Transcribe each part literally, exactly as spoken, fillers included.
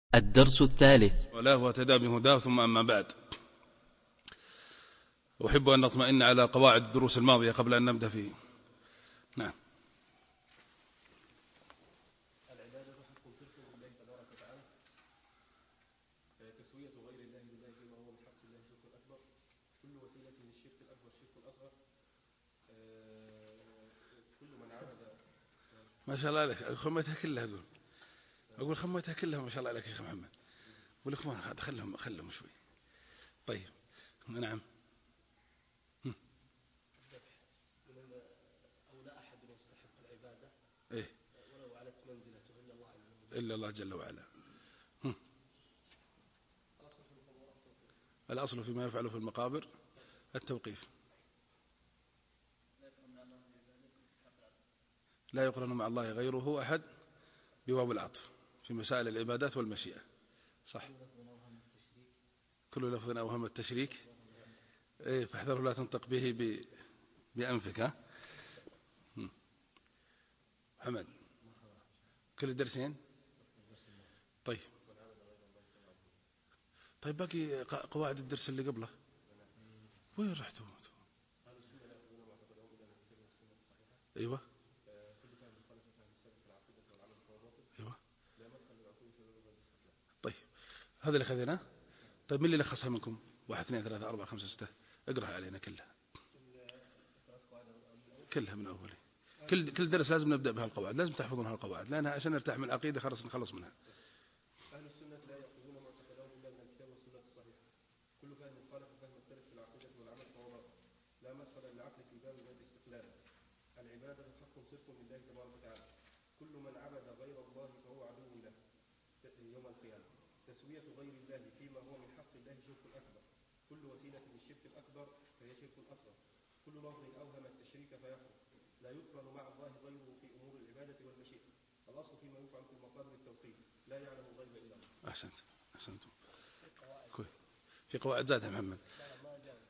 الدرس الثالث. ولا هو اهتدى بهداه. ثم أما بعد، أحب أن نطمئن على قواعد الدروس الماضية قبل أن نبدأ فيه. نعم. العبادة حق صرف لله تبارك وتعالى، تسوية غير الله بالله فيما هو من حق الله شرك أكبر، كل وسيلة للشرك الأكبر شرك أصغر. كل من عبد. ما شاء الله عليك، خميتها كلها. أقول أقول خميتها كلها. ما شاء الله عليك يا شيخ محمد. والإخوان خلهم خلهم شوي. طيب. نعم. أو لا أحد يستحق العبادة إيه؟ ولو علت منزلته إلا الله عز وجل. إلا الله جل وعلا. الأصل فيما يفعل في المقابر التوقيف. لا يقرن مع الله غيره أحد بواو العطف في مسائل العبادات والمشيئة. صح. كل لفظ أوهم التشريك إيه فاحذره لا تنطق به بأنفك. ها محمد، كل الدرسين. طيب طيب باقي قواعد الدرس اللي قبله وين رحتوا؟ ايوه ايوه. طيب هذا اللي خذيناه. طيب من اللي لخصها منكم؟ واحد اثنين ثلاثة أربعة خمسة ستة. اقرأها علينا كلها كلها من أولي. كل كل درس لازم نبدأ بها القواعد، لازم تحفظون هالقواعد لأنها عشان نرتاح من العقيدة خلاص نخلص منها. أهل السنة لا يأخذون معتقدهم إلا من الكتاب والسنة الصحيحة. كل فهم خالف فهم السلف في العقيدة والعمل فهو باطل، لا مدخل للعقل في باب من الاستقلال. العبادة حق صرف لله تبارك وتعالى، كل من عبد غير الله فهو عدو له يوم القيامة. تسوية غير الله فيما هو من حق الله شرك أكبر، كل وسيلة للشرك الأكبر فهي شرك أصغر. كل لفظ أوهم التشريك فيحرم، لا يقرن مع الله غيره في أمور العبادة والمشيئة. الأصل فيما يفعل في المقابر التوقيف، لا يعلم الغيب إلا الله. أحسنت أحسنت. في قواعد زادها محمد. ما جاء.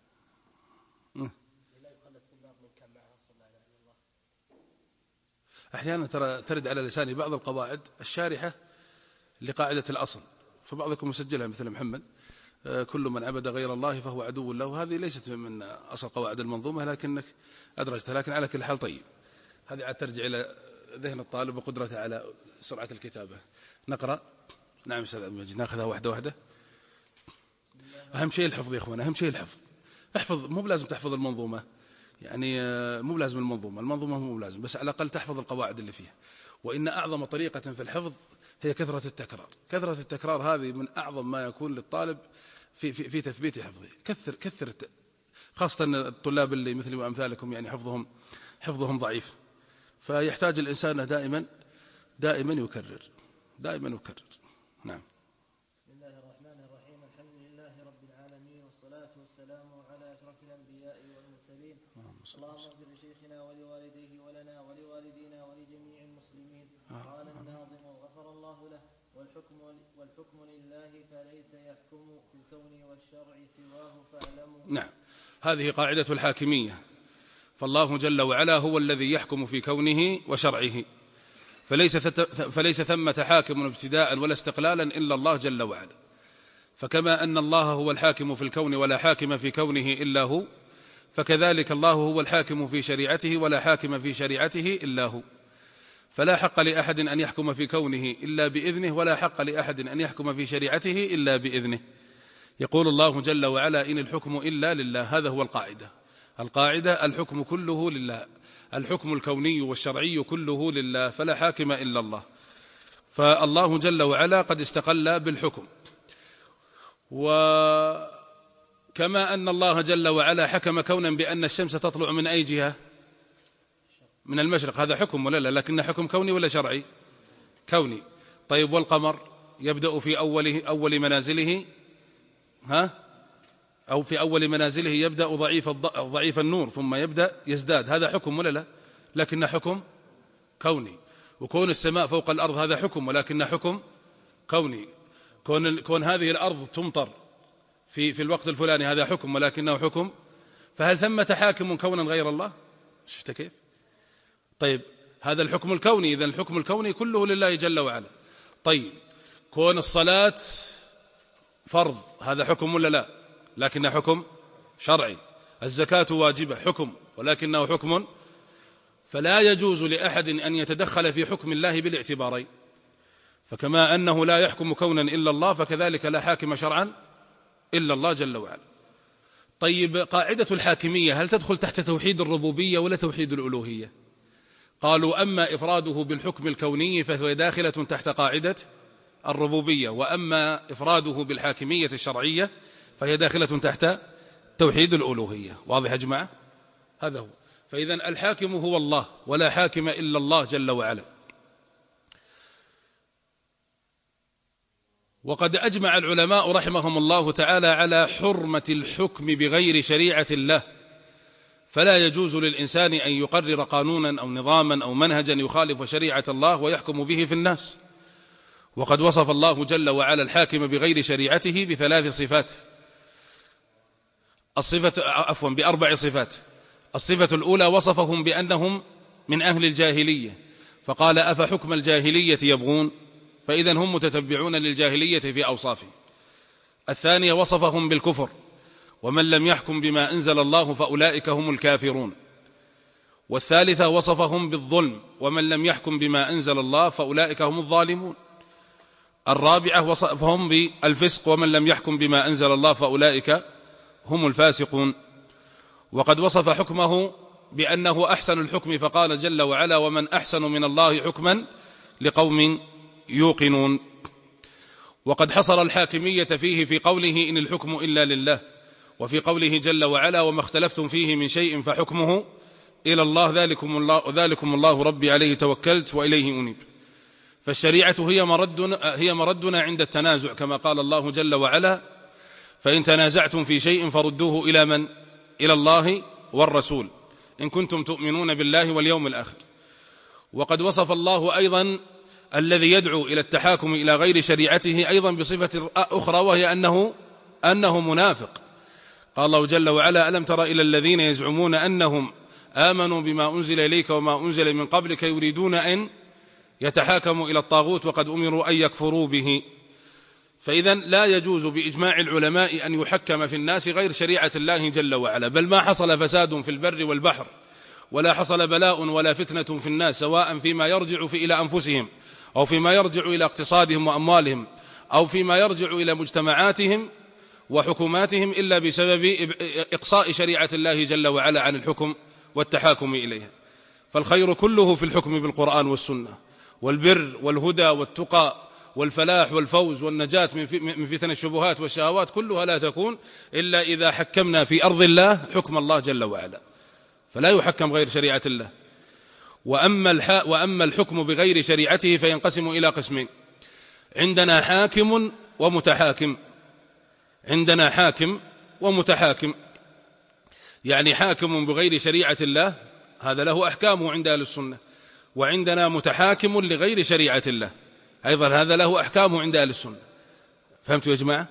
لا يخلد في النار من كان معه صلى الله عليه وسلم. أحيانا ترى ترد على لساني بعض القواعد الشارحة لقاعدة الأصل، فبعضكم مسجلها مثل محمد. كل من عبد غير الله فهو عدو له. هذه ليست من أصل قواعد المنظومة لكنك أدرجتها. لكن على كل حال طيب، هذه عاد ترجع إلى ذهن الطالب وقدرته على سرعة الكتابة. نقرأ. نعم أستاذ عبد المجيد، ناخذها واحدة واحدة. أهم شيء الحفظ يا أخوان، أهم شيء الحفظ. احفظ، مو بلازم تحفظ المنظومة، يعني مو بلازم المنظومة المنظومة مو بلازم، بس على الأقل تحفظ القواعد اللي فيها. وإن أعظم طريقة في الحفظ هي كثرة التكرار. كثرة التكرار هذه من أعظم ما يكون للطالب في في, في تثبيت حفظه. كثر كثر خاصة الطلاب اللي مثل وأمثالكم يعني حفظهم حفظهم ضعيف، فيحتاج الإنسان دائما دائما يكرر دائما يكرر. نعم. بسم الله الرحمن الرحيم. الحمد لله رب العالمين، والصلاة والسلام على أشرف الأنبياء والمرسلين. اللهم اغفر لشيخنا ولوالديه ولنا ولوالدينا ولجميع المسلمين. قال الناظم غفر الله له: والحكم, والحكم لله فليس يحكم في الكون والشرع سواه فاعلموا. نعم، هذه قاعدة الحاكمية. فالله جل وعلا هو الذي يحكم في كونه وشرعه، فليس, فليس ثمة حاكم ابتداء ولا استقلالا إلا الله جل وعلا. فكما أن الله هو الحاكم في الكون ولا حاكم في كونه إلا هو، فكذلك الله هو الحاكم في شريعته ولا حاكم في شريعته إلا هو. فلا حق لأحد أن يحكم في كونه إلا بإذنه، ولا حق لأحد أن يحكم في شريعته إلا بإذنه. يقول الله جل وعلا: إن الحكم إلا لله. هذا هو القاعدة. القاعدة الحكم كله لله، الحكم الكوني والشرعي كله لله، فلا حاكم إلا الله. فالله جل وعلا قد استقل بالحكم. وكما أن الله جل وعلا حكم كونا بأن الشمس تطلع من أي جهة؟ من المشرق. هذا حكم ولا لا؟ لكن حكم كوني ولا شرعي؟ كوني. طيب والقمر يبدأ في أوله أول منازله ها أو في أول منازله يبدأ ضعيف ضعيف النور ثم يبدأ يزداد. هذا حكم ولا لا؟ لكن حكم كوني. وكون السماء فوق الأرض هذا حكم، ولكن حكم كوني. كون كون هذه الأرض تمطر في في الوقت الفلاني هذا حكم، ولكنه حكم. فهل ثمة حاكم كونا غير الله؟ شفت كيف؟ طيب هذا الحكم الكوني، إذن الحكم الكوني كله لله جل وعلا. طيب كون الصلاة فرض هذا حكم ولا لا؟ لكنه حكم شرعي. الزكاة واجبة حكم ولكنه حكم، فلا يجوز لأحد أن يتدخل في حكم الله بالاعتبارين. فكما أنه لا يحكم كونا إلا الله، فكذلك لا حاكم شرعا إلا الله جل وعلا. طيب، قاعدة الحاكمية هل تدخل تحت توحيد الربوبية ولا توحيد الألوهية؟ قالوا أما إفراده بالحكم الكوني فهو داخلة تحت قاعدة الربوبية، وأما إفراده بالحاكمية الشرعية فهي داخلة تحت توحيد الألوهية. واضح يا جماعة؟ هذا هو. فإذا الحاكم هو الله ولا حاكم إلا الله جل وعلا. وقد أجمع العلماء رحمهم الله تعالى على حرمة الحكم بغير شريعة الله، فلا يجوز للإنسان أن يقرر قانونا أو نظاما أو منهجا يخالف شريعة الله ويحكم به في الناس. وقد وصف الله جل وعلا الحاكم بغير شريعته بثلاث صفات، الصفة عفوا بأربع صفات. الصفة الأولى وصفهم بأنهم من أهل الجاهلية، فقال أفحكم الجاهلية يبغون، فإذا هم متتبعون للجاهلية في أوصافهم. الثانية وصفهم بالكفر، ومن لم يحكم بما أنزل الله فأولئك هم الكافرون. والثالثة وصفهم بالظلم، ومن لم يحكم بما أنزل الله فأولئك هم الظالمون. الرابعة وصفهم بالفسق، ومن لم يحكم بما أنزل الله فأولئك هم الفاسقون. وقد وصف حكمه بأنه أحسن الحكم، فقال جل وعلا ومن أحسن من الله حكما لقوم يوقنون. وقد حصر الحاكمية فيه في قوله إن الحكم إلا لله، وفي قوله جل وعلا وما اختلفتم فيه من شيء فحكمه إلى الله ذلكم الله, ذلكم الله ربي عليه توكلت وإليه أنيب. فالشريعة هي مردنا, هي مردنا عند التنازع، كما قال الله جل وعلا فإن تنازعتم في شيء فردوه إلى من؟ إلى الله والرسول إن كنتم تؤمنون بالله واليوم الآخر. وقد وصف الله أيضا الذي يدعو إلى التحاكم إلى غير شريعته أيضا بصفة أخرى، وهي أنه, أنه منافق. قال الله جل وعلا ألم تر إلى الذين يزعمون أنهم آمنوا بما أنزل إليك وما أنزل من قبلك يريدون أن يتحاكموا إلى الطاغوت وقد أمروا أن يكفروا به. فإذا لا يجوز بإجماع العلماء أن يحكم في الناس غير شريعة الله جل وعلا، بل ما حصل فساد في البر والبحر ولا حصل بلاء ولا فتنة في الناس، سواء فيما يرجع في إلى أنفسهم أو فيما يرجع إلى اقتصادهم وأموالهم أو فيما يرجع إلى مجتمعاتهم وحكوماتهم، إلا بسبب إقصاء شريعة الله جل وعلا عن الحكم والتحاكم إليها. فالخير كله في الحكم بالقرآن والسنة، والبر والهدى والتقى والفلاح والفوز والنجاة من فتن الشبهات والشهوات كلها لا تكون إلا إذا حكمنا في أرض الله حكم الله جل وعلا، فلا يحكم غير شريعة الله. وأما, وأما الحكم بغير شريعته فينقسم إلى قسمين: عندنا حاكم ومتحاكم. عندنا حاكم ومتحاكم، يعني حاكم بغير شريعة الله هذا له أحكامه عند أهل السنة، وعندنا متحاكم لغير شريعة الله أيضا هذا له أحكامه عند أهل السنة. فهمتوا يا جماعة؟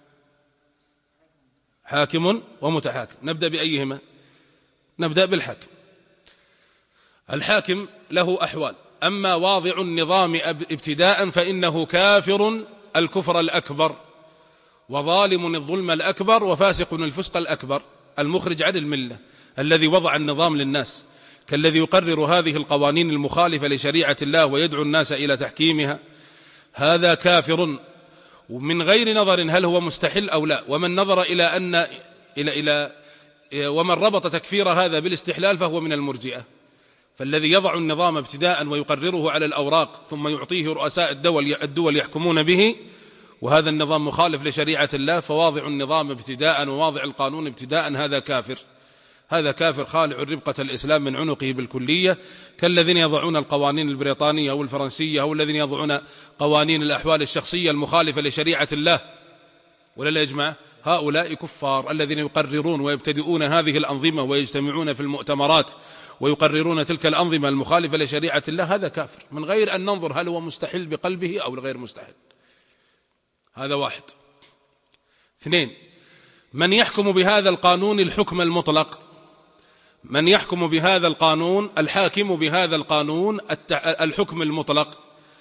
حاكم ومتحاكم. نبدأ بأيهما؟ نبدأ بالحاكم. الحاكم له أحوال: أما واضع النظام ابتداء فإنه كافر الكفر الأكبر، وظالم الظلم الأكبر، وفاسق الفسق الأكبر، المخرج عن الملة، الذي وضع النظام للناس، كالذي يقرر هذه القوانين المخالفة لشريعة الله ويدعو الناس إلى تحكيمها، هذا كافر ومن غير نظر هل هو مستحل أو لا. ومن نظر إلى أن إلى إلى ومن ربط تكفير هذا بالاستحلال فهو من المرجئة. فالذي يضع النظام ابتداء ويقرره على الأوراق ثم يعطيه رؤساء الدول الدول يحكمون به، وهذا النظام مخالف لشريعة الله، فواضع النظام ابتداء وواضع القانون ابتداء هذا كافر. هذا كافر خالع ربقة الإسلام من عنقه بالكلية، كالذين يضعون القوانين البريطانية أو الفرنسية أو الذين يضعون قوانين الأحوال الشخصية المخالفة لشريعة الله. ولا لا يجمع؟ هؤلاء كفار الذين يقررون ويبتدئون هذه الأنظمة ويجتمعون في المؤتمرات ويقررون تلك الأنظمة المخالفة لشريعة الله، هذا كافر من غير أن ننظر هل هو مستحل بقلبه أو غير مستحل. هذا واحد. اثنين: من يحكم بهذا القانون الحكم المطلق. من يحكم بهذا القانون، الحاكم بهذا القانون الحكم المطلق،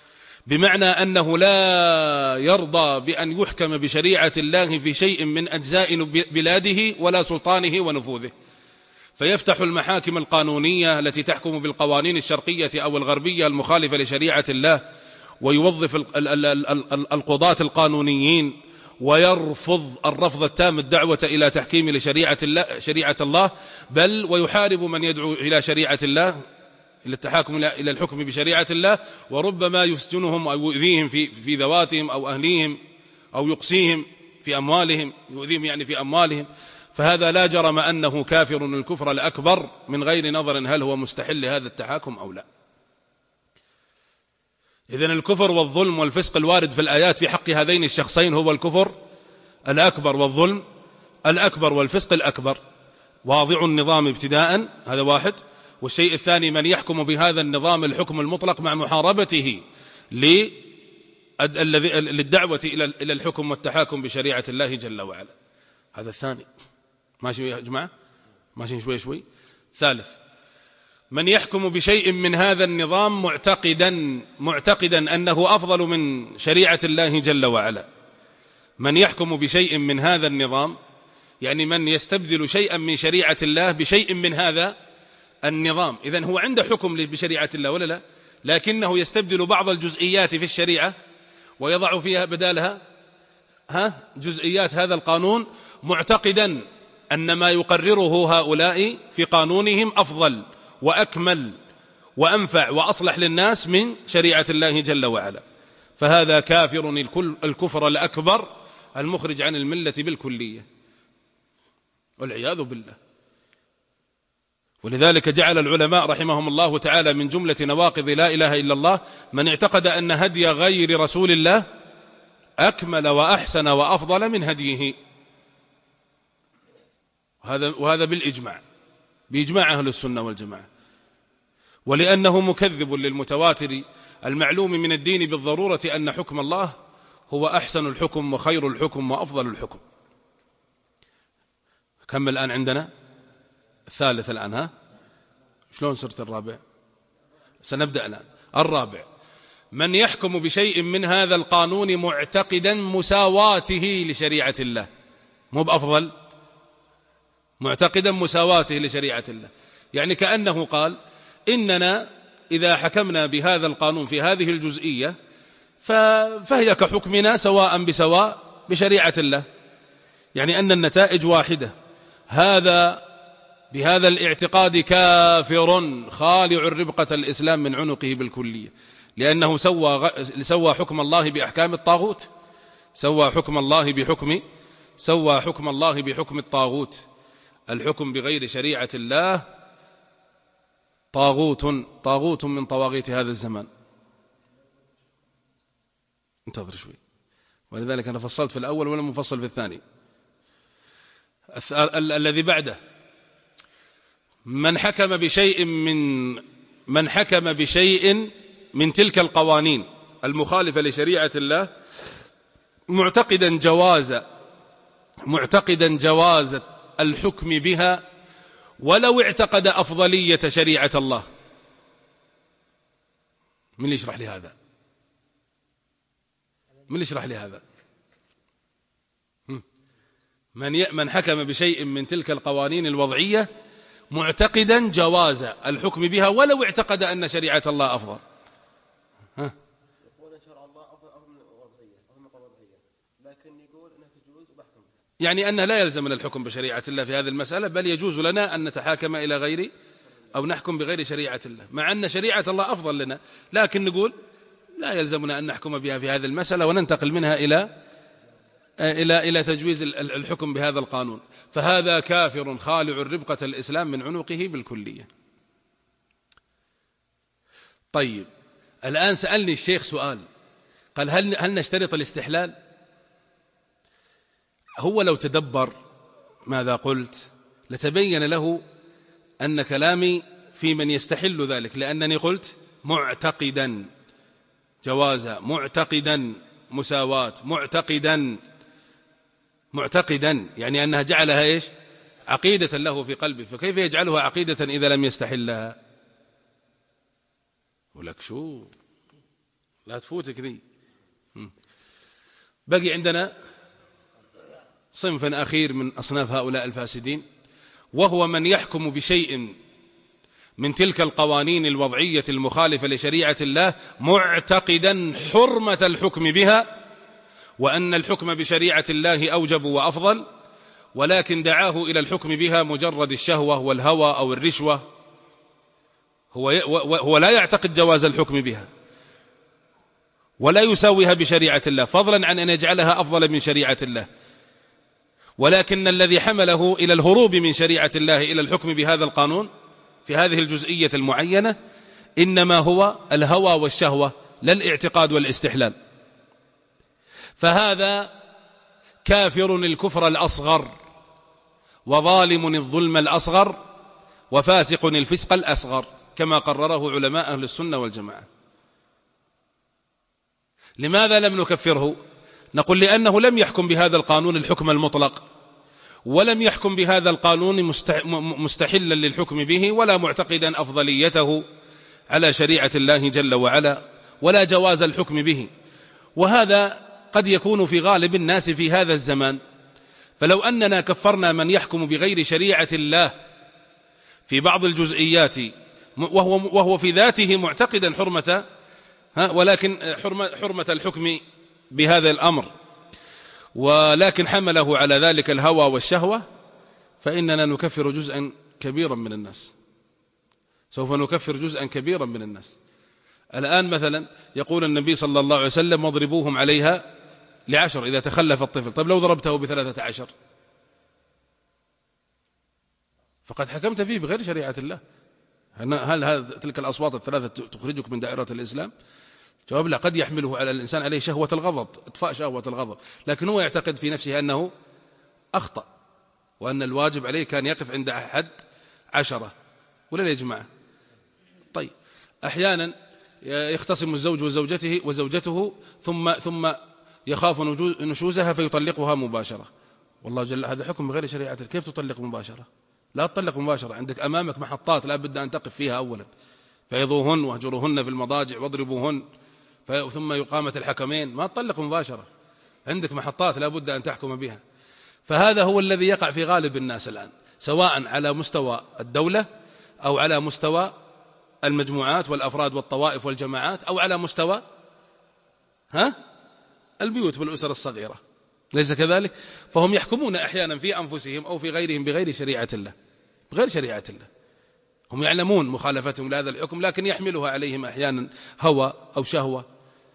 بمعنى أنه لا يرضى بأن يحكم بشريعة الله في شيء من أجزاء بلاده ولا سلطانه ونفوذه، فيفتح المحاكم القانونية التي تحكم بالقوانين الشرقية أو الغربية المخالفة لشريعة الله، ويوظف القضاة القانونيين، ويرفض الرفض التام الدعوة إلى تحكيم لشريعة الله شريعة الله، بل ويحارب من يدعو إلى شريعة الله، إلى التحاكم إلى الحكم بشريعة الله، وربما يسجنهم أو يؤذيهم في في ذواتهم أو أهليهم، أو يقصيهم في أموالهم، يؤذيهم يعني في أموالهم. فهذا لا جرم أنه كافر الكفر الأكبر من غير نظر هل هو مستحل لهذا التحاكم أو لا. إذن الكفر والظلم والفسق الوارد في الآيات في حق هذين الشخصين هو الكفر الأكبر والظلم الأكبر والفسق الأكبر. واضع النظام ابتداء، هذا واحد. والشيء الثاني من يحكم بهذا النظام الحكم المطلق مع محاربته للدعوة إلى الحكم والتحاكم بشريعة الله جل وعلا. هذا الثاني. ماشي يا جماعة؟ ماشي شوي شوي. ثالث، من يحكم بشيء من هذا النظام معتقدا معتقدا أنه أفضل من شريعة الله جل وعلا. من يحكم بشيء من هذا النظام يعني من يستبدل شيئا من شريعة الله بشيء من هذا النظام. إذن هو عنده حكم بشريعة الله ولا لا؟ لكنه يستبدل بعض الجزئيات في الشريعة ويضع فيها بدالها ها جزئيات هذا القانون، معتقدا أن ما يقرره هؤلاء في قانونهم أفضل وأكمل وأنفع وأصلح للناس من شريعة الله جل وعلا. فهذا كافر الكفر الأكبر المخرج عن الملة بالكلية والعياذ بالله. ولذلك جعل العلماء رحمهم الله تعالى من جملة نواقض لا إله إلا الله من اعتقد أن هدي غير رسول الله أكمل وأحسن وأفضل من هديه، وهذا, وهذا بالإجماع، بإجماع أهل السنة والجماعة. ولأنه مكذب للمتواتر المعلوم من الدين بالضرورة أن حكم الله هو أحسن الحكم وخير الحكم وأفضل الحكم. كم الآن عندنا؟ الثالث الآن. ها شلون صرت الرابع؟ سنبدأ الآن الرابع. من يحكم بشيء من هذا القانون معتقدا مساواته لشريعة الله، مو بأفضل، معتقدا مساواته لشريعة الله. يعني كأنه قال إننا إذا حكمنا بهذا القانون في هذه الجزئية فهي كحكمنا سواء بسواء بشريعة الله، يعني أن النتائج واحدة. هذا بهذا الاعتقاد كافر خالع الربقة الإسلام من عنقه بالكلية، لأنه سوى سوى حكم الله بأحكام الطاغوت، سوى حكم الله بحكم سوى حكم الله بحكم الطاغوت. الحكم بغير شريعة الله طاغوت طاغوت من طواغيت هذا الزمان. انتظر شوي، ولذلك أنا فصلت في الأول ولم أفصل في الثاني. الذي بعده من حكم بشيء من من حكم بشيء من تلك القوانين المخالفة لشريعة الله معتقدا جواز معتقدا جواز الحكم بها ولو اعتقد أفضلية شريعة الله. من اللي يشرح لي هذا؟ من اللي يشرح لي هذا؟ من من حكم بشيء من تلك القوانين الوضعية معتقدا جواز الحكم بها ولو اعتقد أن شريعة الله أفضل. ها؟ يقول شرع الله أفضل من الوضعية أو من الوضعية، لكن يقول أنها تجوز وبحكم. يعني أنه لا يلزمنا الحكم بشريعة الله في هذه المسألة، بل يجوز لنا أن نتحاكم إلى غير أو نحكم بغير شريعة الله، مع أن شريعة الله أفضل لنا، لكن نقول لا يلزمنا أن نحكم بها في هذه المسألة وننتقل منها إلى إلى إلى تجويز الحكم بهذا القانون. فهذا كافر خالع الربقة الإسلام من عنقه بالكلية. طيب الآن سألني الشيخ سؤال، قال هل هل نشترط الاستحلال؟ هو لو تدبر ماذا قلت لتبين له أن كلامي في من يستحل ذلك، لأنني قلت معتقدا جواز، معتقدا مساواة، معتقدا معتقدا يعني أنها جعلها إيش؟ عقيدة له في قلبه، فكيف يجعلها عقيدة إذا لم يستحلها؟ ولك شو لا تفوتك ذي. بقي عندنا صنف أخير من أصناف هؤلاء الفاسدين، وهو من يحكم بشيء من تلك القوانين الوضعية المخالفة لشريعة الله معتقدا حرمة الحكم بها، وأن الحكم بشريعة الله أوجب وأفضل، ولكن دعاه إلى الحكم بها مجرد الشهوة والهوى أو الرشوة. هو هو لا يعتقد جواز الحكم بها ولا يساويها بشريعة الله، فضلا عن أن يجعلها أفضل من شريعة الله، ولكن الذي حمله إلى الهروب من شريعة الله إلى الحكم بهذا القانون في هذه الجزئية المعينة إنما هو الهوى والشهوة، لا الاعتقاد والاستحلال. فهذا كافر الكفر الأصغر، وظالم الظلم الأصغر، وفاسق الفسق الأصغر، كما قرره علماء أهل السنة والجماعة. لماذا لم نكفره؟ نقول لأنه لم يحكم بهذا القانون الحكم المطلق، ولم يحكم بهذا القانون مستحلا للحكم به، ولا معتقدا أفضليته على شريعة الله جل وعلا، ولا جواز الحكم به. وهذا قد يكون في غالب الناس في هذا الزمان. فلو أننا كفرنا من يحكم بغير شريعة الله في بعض الجزئيات وهو, وهو في ذاته معتقدا حرمة ولكن حرمة, حرمة الحكم بهذا الأمر، ولكن حمله على ذلك الهوى والشهوة، فإننا نكفر جزءا كبيرا من الناس. سوف نكفر جزءا كبيرا من الناس. الآن مثلا يقول النبي صلى الله عليه وسلم واضربوهم عليها لعشر إذا تخلف الطفل. طيب لو ضربته بثلاثة عشر فقد حكمت فيه بغير شريعة الله. هل هذه تلك الأصوات الثلاثة تخرجك من دائرة الإسلام؟ جواب لا. قد يحمله على الإنسان عليه شهوة الغضب، اطفاء شهوة الغضب، لكن هو يعتقد في نفسه أنه أخطأ، وأن الواجب عليه كان يقف عند حد عشرة ولا يجمع. طيب أحيانا يختصم الزوج وزوجته وزوجته ثم ثم يخاف نشوزها فيطلقها مباشرة. والله جل هذا حكم بغير شريعته. كيف تطلق مباشرة؟ لا تطلق مباشرة، عندك أمامك محطات لا بد أن تقف فيها أولا، فيضوهن واهجروهن في المضاجع واضربوهن، ثم يقامة الحكمين. ما تطلق مباشرة، عندك محطات لا بد أن تحكم بها. فهذا هو الذي يقع في غالب الناس الآن، سواء على مستوى الدولة أو على مستوى المجموعات والأفراد والطوائف والجماعات، أو على مستوى ها البيوت والأسر الصغيرة. ليس كذلك؟ فهم يحكمون أحيانا في أنفسهم أو في غيرهم بغير شريعة الله، بغير شريعة الله. هم يعلمون مخالفتهم لهذا الحكم، لكن يحملها عليهم أحيانا هوى أو شهوة.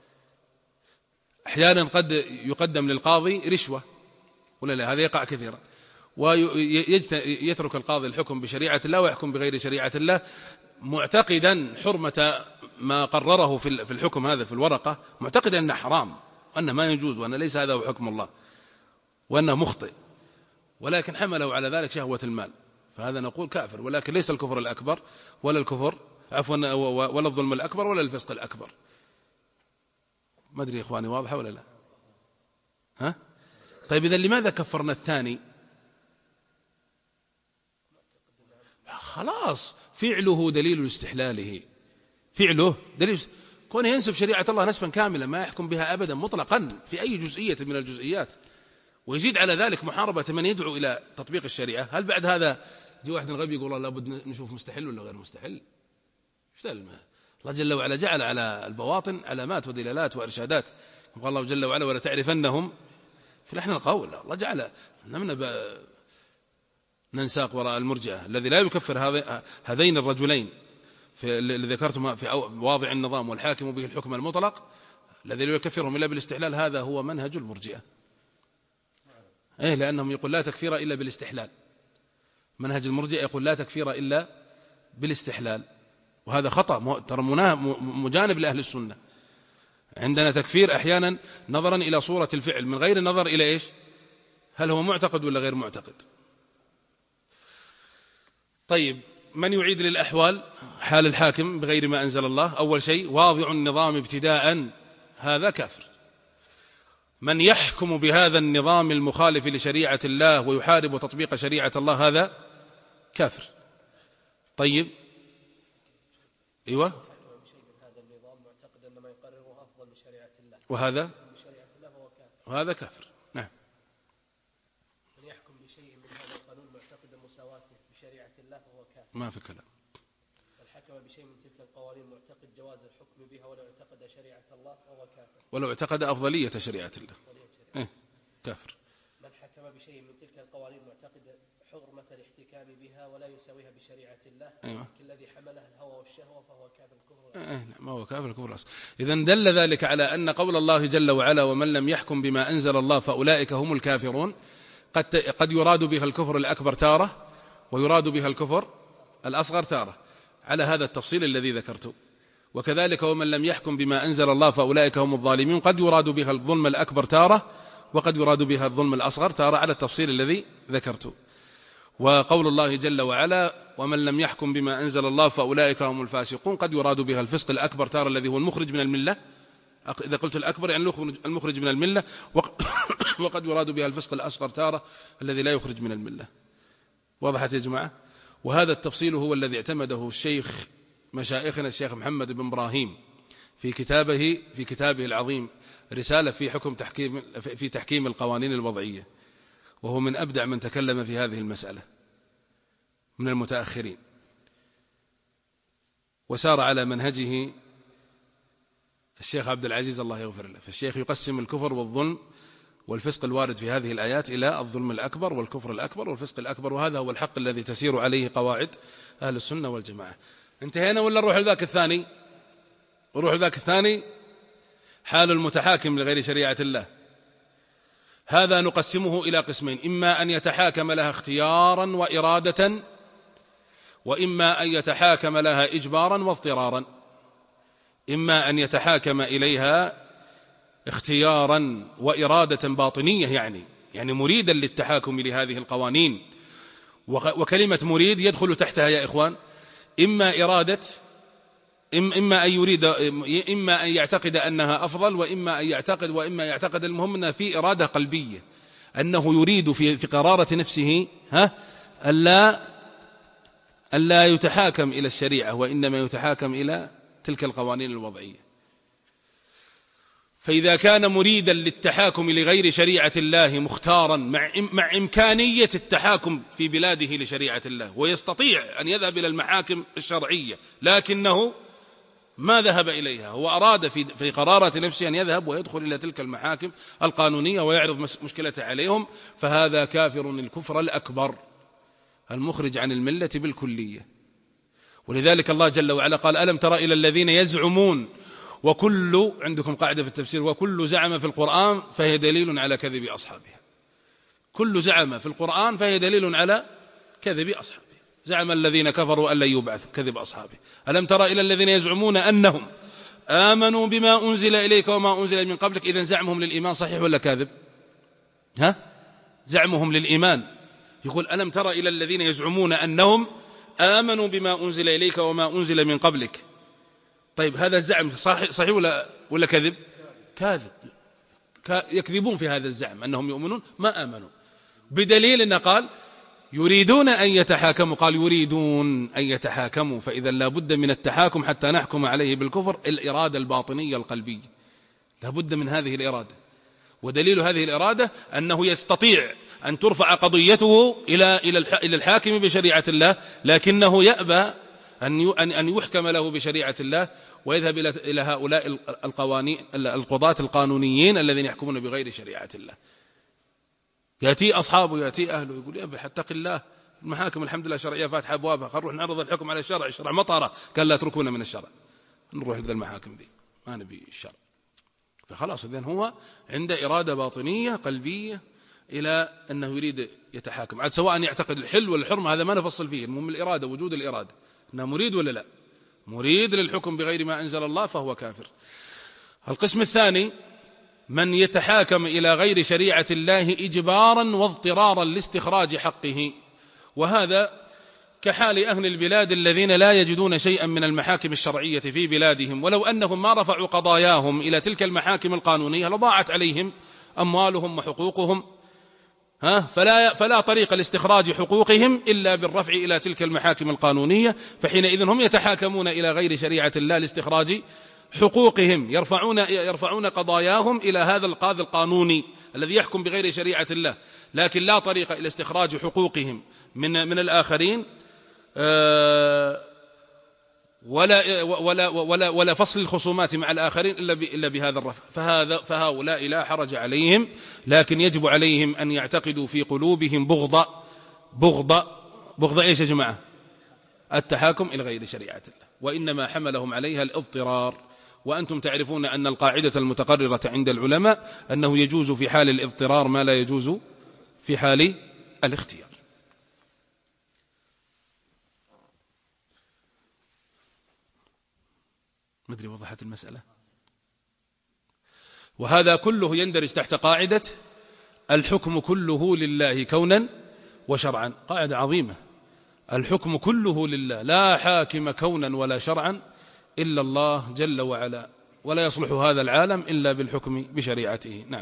أحيانا قد يقدم للقاضي رشوة ولا لا، هذا يقع كثيرا، ويترك القاضي الحكم بشريعة الله ويحكم بغير شريعة الله، معتقدا حرمة ما قرره في الحكم هذا في الورقة، معتقدا أنه حرام وأنه ما يجوز وأنه ليس هذا هو حكم الله وأنه مخطئ، ولكن حمله على ذلك شهوة المال. فهذا نقول كافر، ولكن ليس الكفر الأكبر ولا الكفر عفوا ولا الظلم الأكبر ولا الفسق الأكبر. ما أدري يا إخواني واضحة ولا لا؟ ها؟ طيب إذن لماذا كفرنا الثاني؟ خلاص فعله دليل استحلاله، فعله دليل كونه ينسف شريعة الله نسفا كاملا ما يحكم بها أبدا مطلقا في أي جزئية من الجزئيات، ويزيد على ذلك محاربة من يدعو إلى تطبيق الشريعة. هل بعد هذا يجي واحد غبي يقول الله لابد نشوف مستحل ولا غير مستحل؟ الله جل وعلا جعل على البواطن علامات ودلالات وإرشادات، قال الله جل وعلا ولا تعرفنهم في لحن القول. الله جعل نمنا ننساق وراء المرجئة الذي لا يكفر هذين الرجلين الذي ذكرتم في واضع النظام والحاكم به الحكم المطلق، الذي لا يكفرهم إلا بالاستحلال. هذا هو منهج المرجئة، إيه لأنهم يقول لا تكفير إلا بالاستحلال. منهج المرجئة يقول لا تكفير إلا بالاستحلال، وهذا خطأ ترى مجانب لأهل السنة. عندنا تكفير أحيانا نظرا إلى صورة الفعل من غير النظر إلى إيش هل هو معتقد ولا غير معتقد. طيب من يعيد للأحوال حال الحاكم بغير ما أنزل الله؟ أول شيء واضع النظام ابتداء، هذا كافر. من يحكم بهذا النظام المخالف لشريعة الله ويحارب تطبيق شريعة الله هذا كافر. طيب ايوه وهذا وهذا كافر. نعم. من يحكم بشيء من هذا القانون معتقدا مساواته بشريعة الله فهو كافر. ما في كلام. من حكم بشيء من تلك القوانين معتقد جواز الحكم بها ولو اعتقد شريعة الله فهو كافر. ولو اعتقد أفضلية شريعة الله. إيه كافر. من حكم بشيء من تلك القوانين معتقد حرمة الاحتكام بها ولا يساويها بشريعة الله. أيوة. الذي حملها الهوى والشهوة فهو كافر الكفر الأصغر. إيه ما هو كافر الكفر الأصغر. إذن دل ذلك على أن قول الله جل وعلا ومن لم يحكم بما أنزل الله فأولئك هم الكافرون قد قد يراد بها الكفر الأكبر تارة ويراد بها الكفر الأصغر تارة على هذا التفصيل الذي ذكرته. وكذلك ومن لم يحكم بما أنزل الله فأولئك هم الظالمون قد يراد بها الظلم الأكبر تارة وقد يراد بها الظلم الأصغر تارة على التفصيل الذي ذكرته. وقول الله جل وعلا ومن لم يحكم بما أنزل الله فأولئك هم الفاسقون قد يراد بها الفسق الأكبر تارة الذي هو المخرج من الملة. إذا قلت الأكبر يعني المخرج من الملة، وقد يراد بها الفسق الأصغر تارة الذي لا يخرج من الملة. وضحت يا جماعة؟ وهذا التفصيل هو الذي اعتمده الشيخ مشايخنا الشيخ محمد بن إبراهيم في كتابه في كتابه العظيم رسالة في حكم تحكيم في تحكيم القوانين الوضعية، وهو من أبدع من تكلم في هذه المسألة من المتأخرين، وسار على منهجه الشيخ عبد العزيز الله يغفر له. فالشيخ يقسم الكفر والظلم والفسق الوارد في هذه الآيات إلى الظلم الأكبر والكفر الأكبر والفسق الأكبر، وهذا هو الحق الذي تسير عليه قواعد أهل السنة والجماعة. انتهينا ولا نروح لذاك الثاني؟ نروح لذاك الثاني حال المتحاكم لغير شريعة الله. هذا نقسمه إلى قسمين: إما أن يتحاكم لها اختيارا وإرادة، وإما أن يتحاكم لها إجبارا واضطرارا. إما أن يتحاكم إليها اختيارا وإرادة باطنية، يعني يعني مريدا للتحاكم لهذه القوانين، وكلمة مريد يدخل تحتها يا إخوان إما إرادة، إما أن يريد، إما أن يعتقد أنها أفضل، وإما أن يعتقد وإما يعتقد المهم أنها في إرادة قلبية، أنه يريد في في قرارة نفسه ها ألا ألا يتحاكم إلى الشريعة، وإنما يتحاكم إلى تلك القوانين الوضعية. فإذا كان مريدا للتحاكم لغير شريعة الله مختارا مع مع إمكانية التحاكم في بلاده لشريعة الله، ويستطيع أن يذهب إلى المحاكم الشرعية لكنه ما ذهب إليها، هو أراد في في قرارة نفسه أن يذهب ويدخل إلى تلك المحاكم القانونية ويعرض مشكلته عليهم، فهذا كافر الكفر الأكبر المخرج عن الملة بالكلية. ولذلك الله جل وعلا قال: ألم تر إلى الذين يزعمون، وكل عندكم قاعدة في التفسير: وكل زعم في القرآن فهي دليل على كذب أصحابها. كل زعم في القرآن فهي دليل على كذب أصحابه. زعم الذين كفروا أن لن يبعث، كذب أصحابه. ألم تر إلى الذين يزعمون أنهم آمنوا بما أنزل إليك وما أنزل من قبلك. إذن زعمهم للإيمان صحيح ولا كاذب؟ ها؟ زعمهم للإيمان. يقول: ألم تر إلى الذين يزعمون أنهم آمنوا بما أنزل إليك وما أنزل من قبلك. طيب هذا الزعم صحيح, صحيح ولا, ولا كذب؟ كاذب. يكذبون في هذا الزعم أنهم يؤمنون، ما آمنوا، بدليل أنه قال يريدون أن يتحاكموا. قال يريدون أن يتحاكموا، فإذا لا بد من التحاكم حتى نحكم عليه بالكفر الإرادة الباطنية القلبية، لا بد من هذه الإرادة. ودليل هذه الإرادة أنه يستطيع أن ترفع قضيته إلى إلى الحاكم بشريعة الله، لكنه يأبى أن أن يحكم له بشريعة الله، ويذهب إلى إلى هؤلاء القوانين القضاة القانونيين الذين يحكمون بغير شريعة الله. يأتي أصحابه، يأتي أهله، يقول: يا أبي اتق الله، المحاكم الحمد لله شرعية فاتحة أبوابها، خلينا نروح نعرض الحكم على الشرع، الشرع مطرة، قال لا تركونا من الشرع، نروح لذا المحاكم دي، ما نبي الشرع. فخلاص إذن هو عنده إرادة باطنية قلبية إلى أنه يريد يتحاكم، عاد سواء يعتقد الحل والحرم هذا ما نفصل فيه، المهم الإرادة، وجود الإرادة، أنه مريد ولا لا، مريد للحكم بغير ما أنزل الله فهو كافر. القسم الثاني: من يتحاكم إلى غير شريعة الله إجبارا واضطرارا لاستخراج حقه، وهذا كحال أهل البلاد الذين لا يجدون شيئا من المحاكم الشرعية في بلادهم، ولو أنهم ما رفعوا قضاياهم إلى تلك المحاكم القانونية لضاعت عليهم أموالهم وحقوقهم، ها فلا فلا طريق لاستخراج حقوقهم إلا بالرفع إلى تلك المحاكم القانونية، فحينئذ هم يتحاكمون إلى غير شريعة الله لاستخراج حقوقهم، يرفعون يرفعون قضاياهم إلى هذا القاضي القانوني الذي يحكم بغير شريعة الله، لكن لا طريق إلى استخراج حقوقهم من من الآخرين ولا ولا ولا ولا فصل الخصومات مع الآخرين إلا إلا بهذا الرفع. فهذا فهؤلاء لا حرج عليهم، لكن يجب عليهم أن يعتقدوا في قلوبهم بغض بغض بغض إيش يا جماعة؟ التحاكم إلى غير شريعة الله، وإنما حملهم عليها الاضطرار. وأنتم تعرفون أن القاعدة المتقررة عند العلماء أنه يجوز في حال الاضطرار ما لا يجوز في حال الاختيار. ما أدري وضحت المسألة. وهذا كله يندرج تحت قاعدة الحكم كله لله كونا وشرعا، قاعدة عظيمة. الحكم كله لله، لا حاكم كونا ولا شرعا إلا الله جل وعلا، ولا يصلح هذا العالم إلا بالحكم بشريعته. نعم.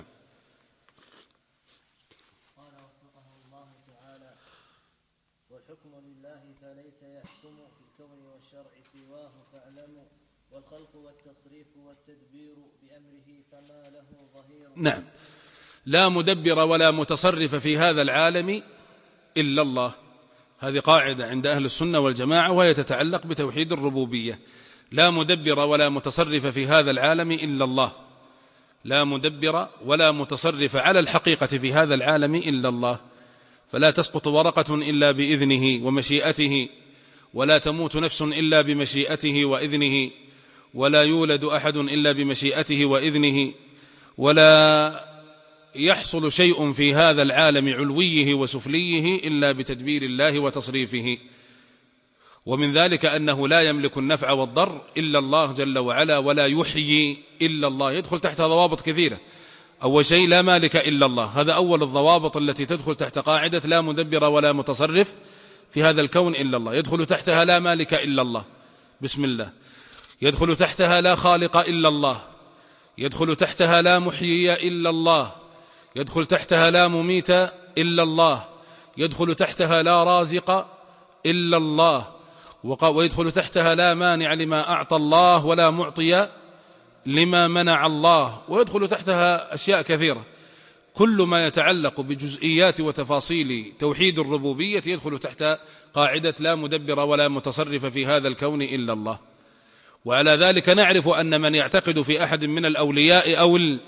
قال وفقه الله تعالى: والحكم لله فليس يحكم في الكون والشرع سواه فاعلموا، والخلق والتصريف والتدبير بأمره فما له ظهير. نعم، لا مدبر ولا متصرف في هذا العالم إلا الله. هذه قاعدة عند أهل السنة والجماعة، وهي تتعلق بتوحيد الربوبية. لا مدبر ولا متصرف في هذا العالم إلا الله، لا مدبر ولا متصرف على الحقيقة في هذا العالم إلا الله. فلا تسقط ورقة إلا بإذنه ومشيئته، ولا تموت نفس إلا بمشيئته وإذنه، ولا يولد أحد إلا بمشيئته وإذنه، ولا يحصل شيء في هذا العالم علويه وسفليه إلا بتدبير الله وتصريفه. ومن ذلك أنه لا يملك النفع والضر إلا الله جل وعلا، ولا يحيي إلا الله. يدخل تحتها ضوابط كثيرة. أول شيء لا مالك إلا الله، هذا أول الضوابط التي تدخل تحت قاعدة لا مدبر ولا متصرف في هذا الكون إلا الله. يدخل تحتها لا مالك إلا الله، بسم الله. يدخل تحتها لا خالق إلا الله. يدخل تحتها لا محيي إلا الله. يدخل تحتها لا مميت إلا الله. يدخل تحتها لا رازق إلا الله. ويدخل تحتها لا مانع لما أعطى الله ولا معطي لما منع الله. ويدخل تحتها أشياء كثيرة. كل ما يتعلق بجزئيات وتفاصيل توحيد الربوبية يدخل تحت قاعدة لا مدبر ولا متصرف في هذا الكون إلا الله. وعلى ذلك نعرف أن من يعتقد في أحد من الأولياء أو ال...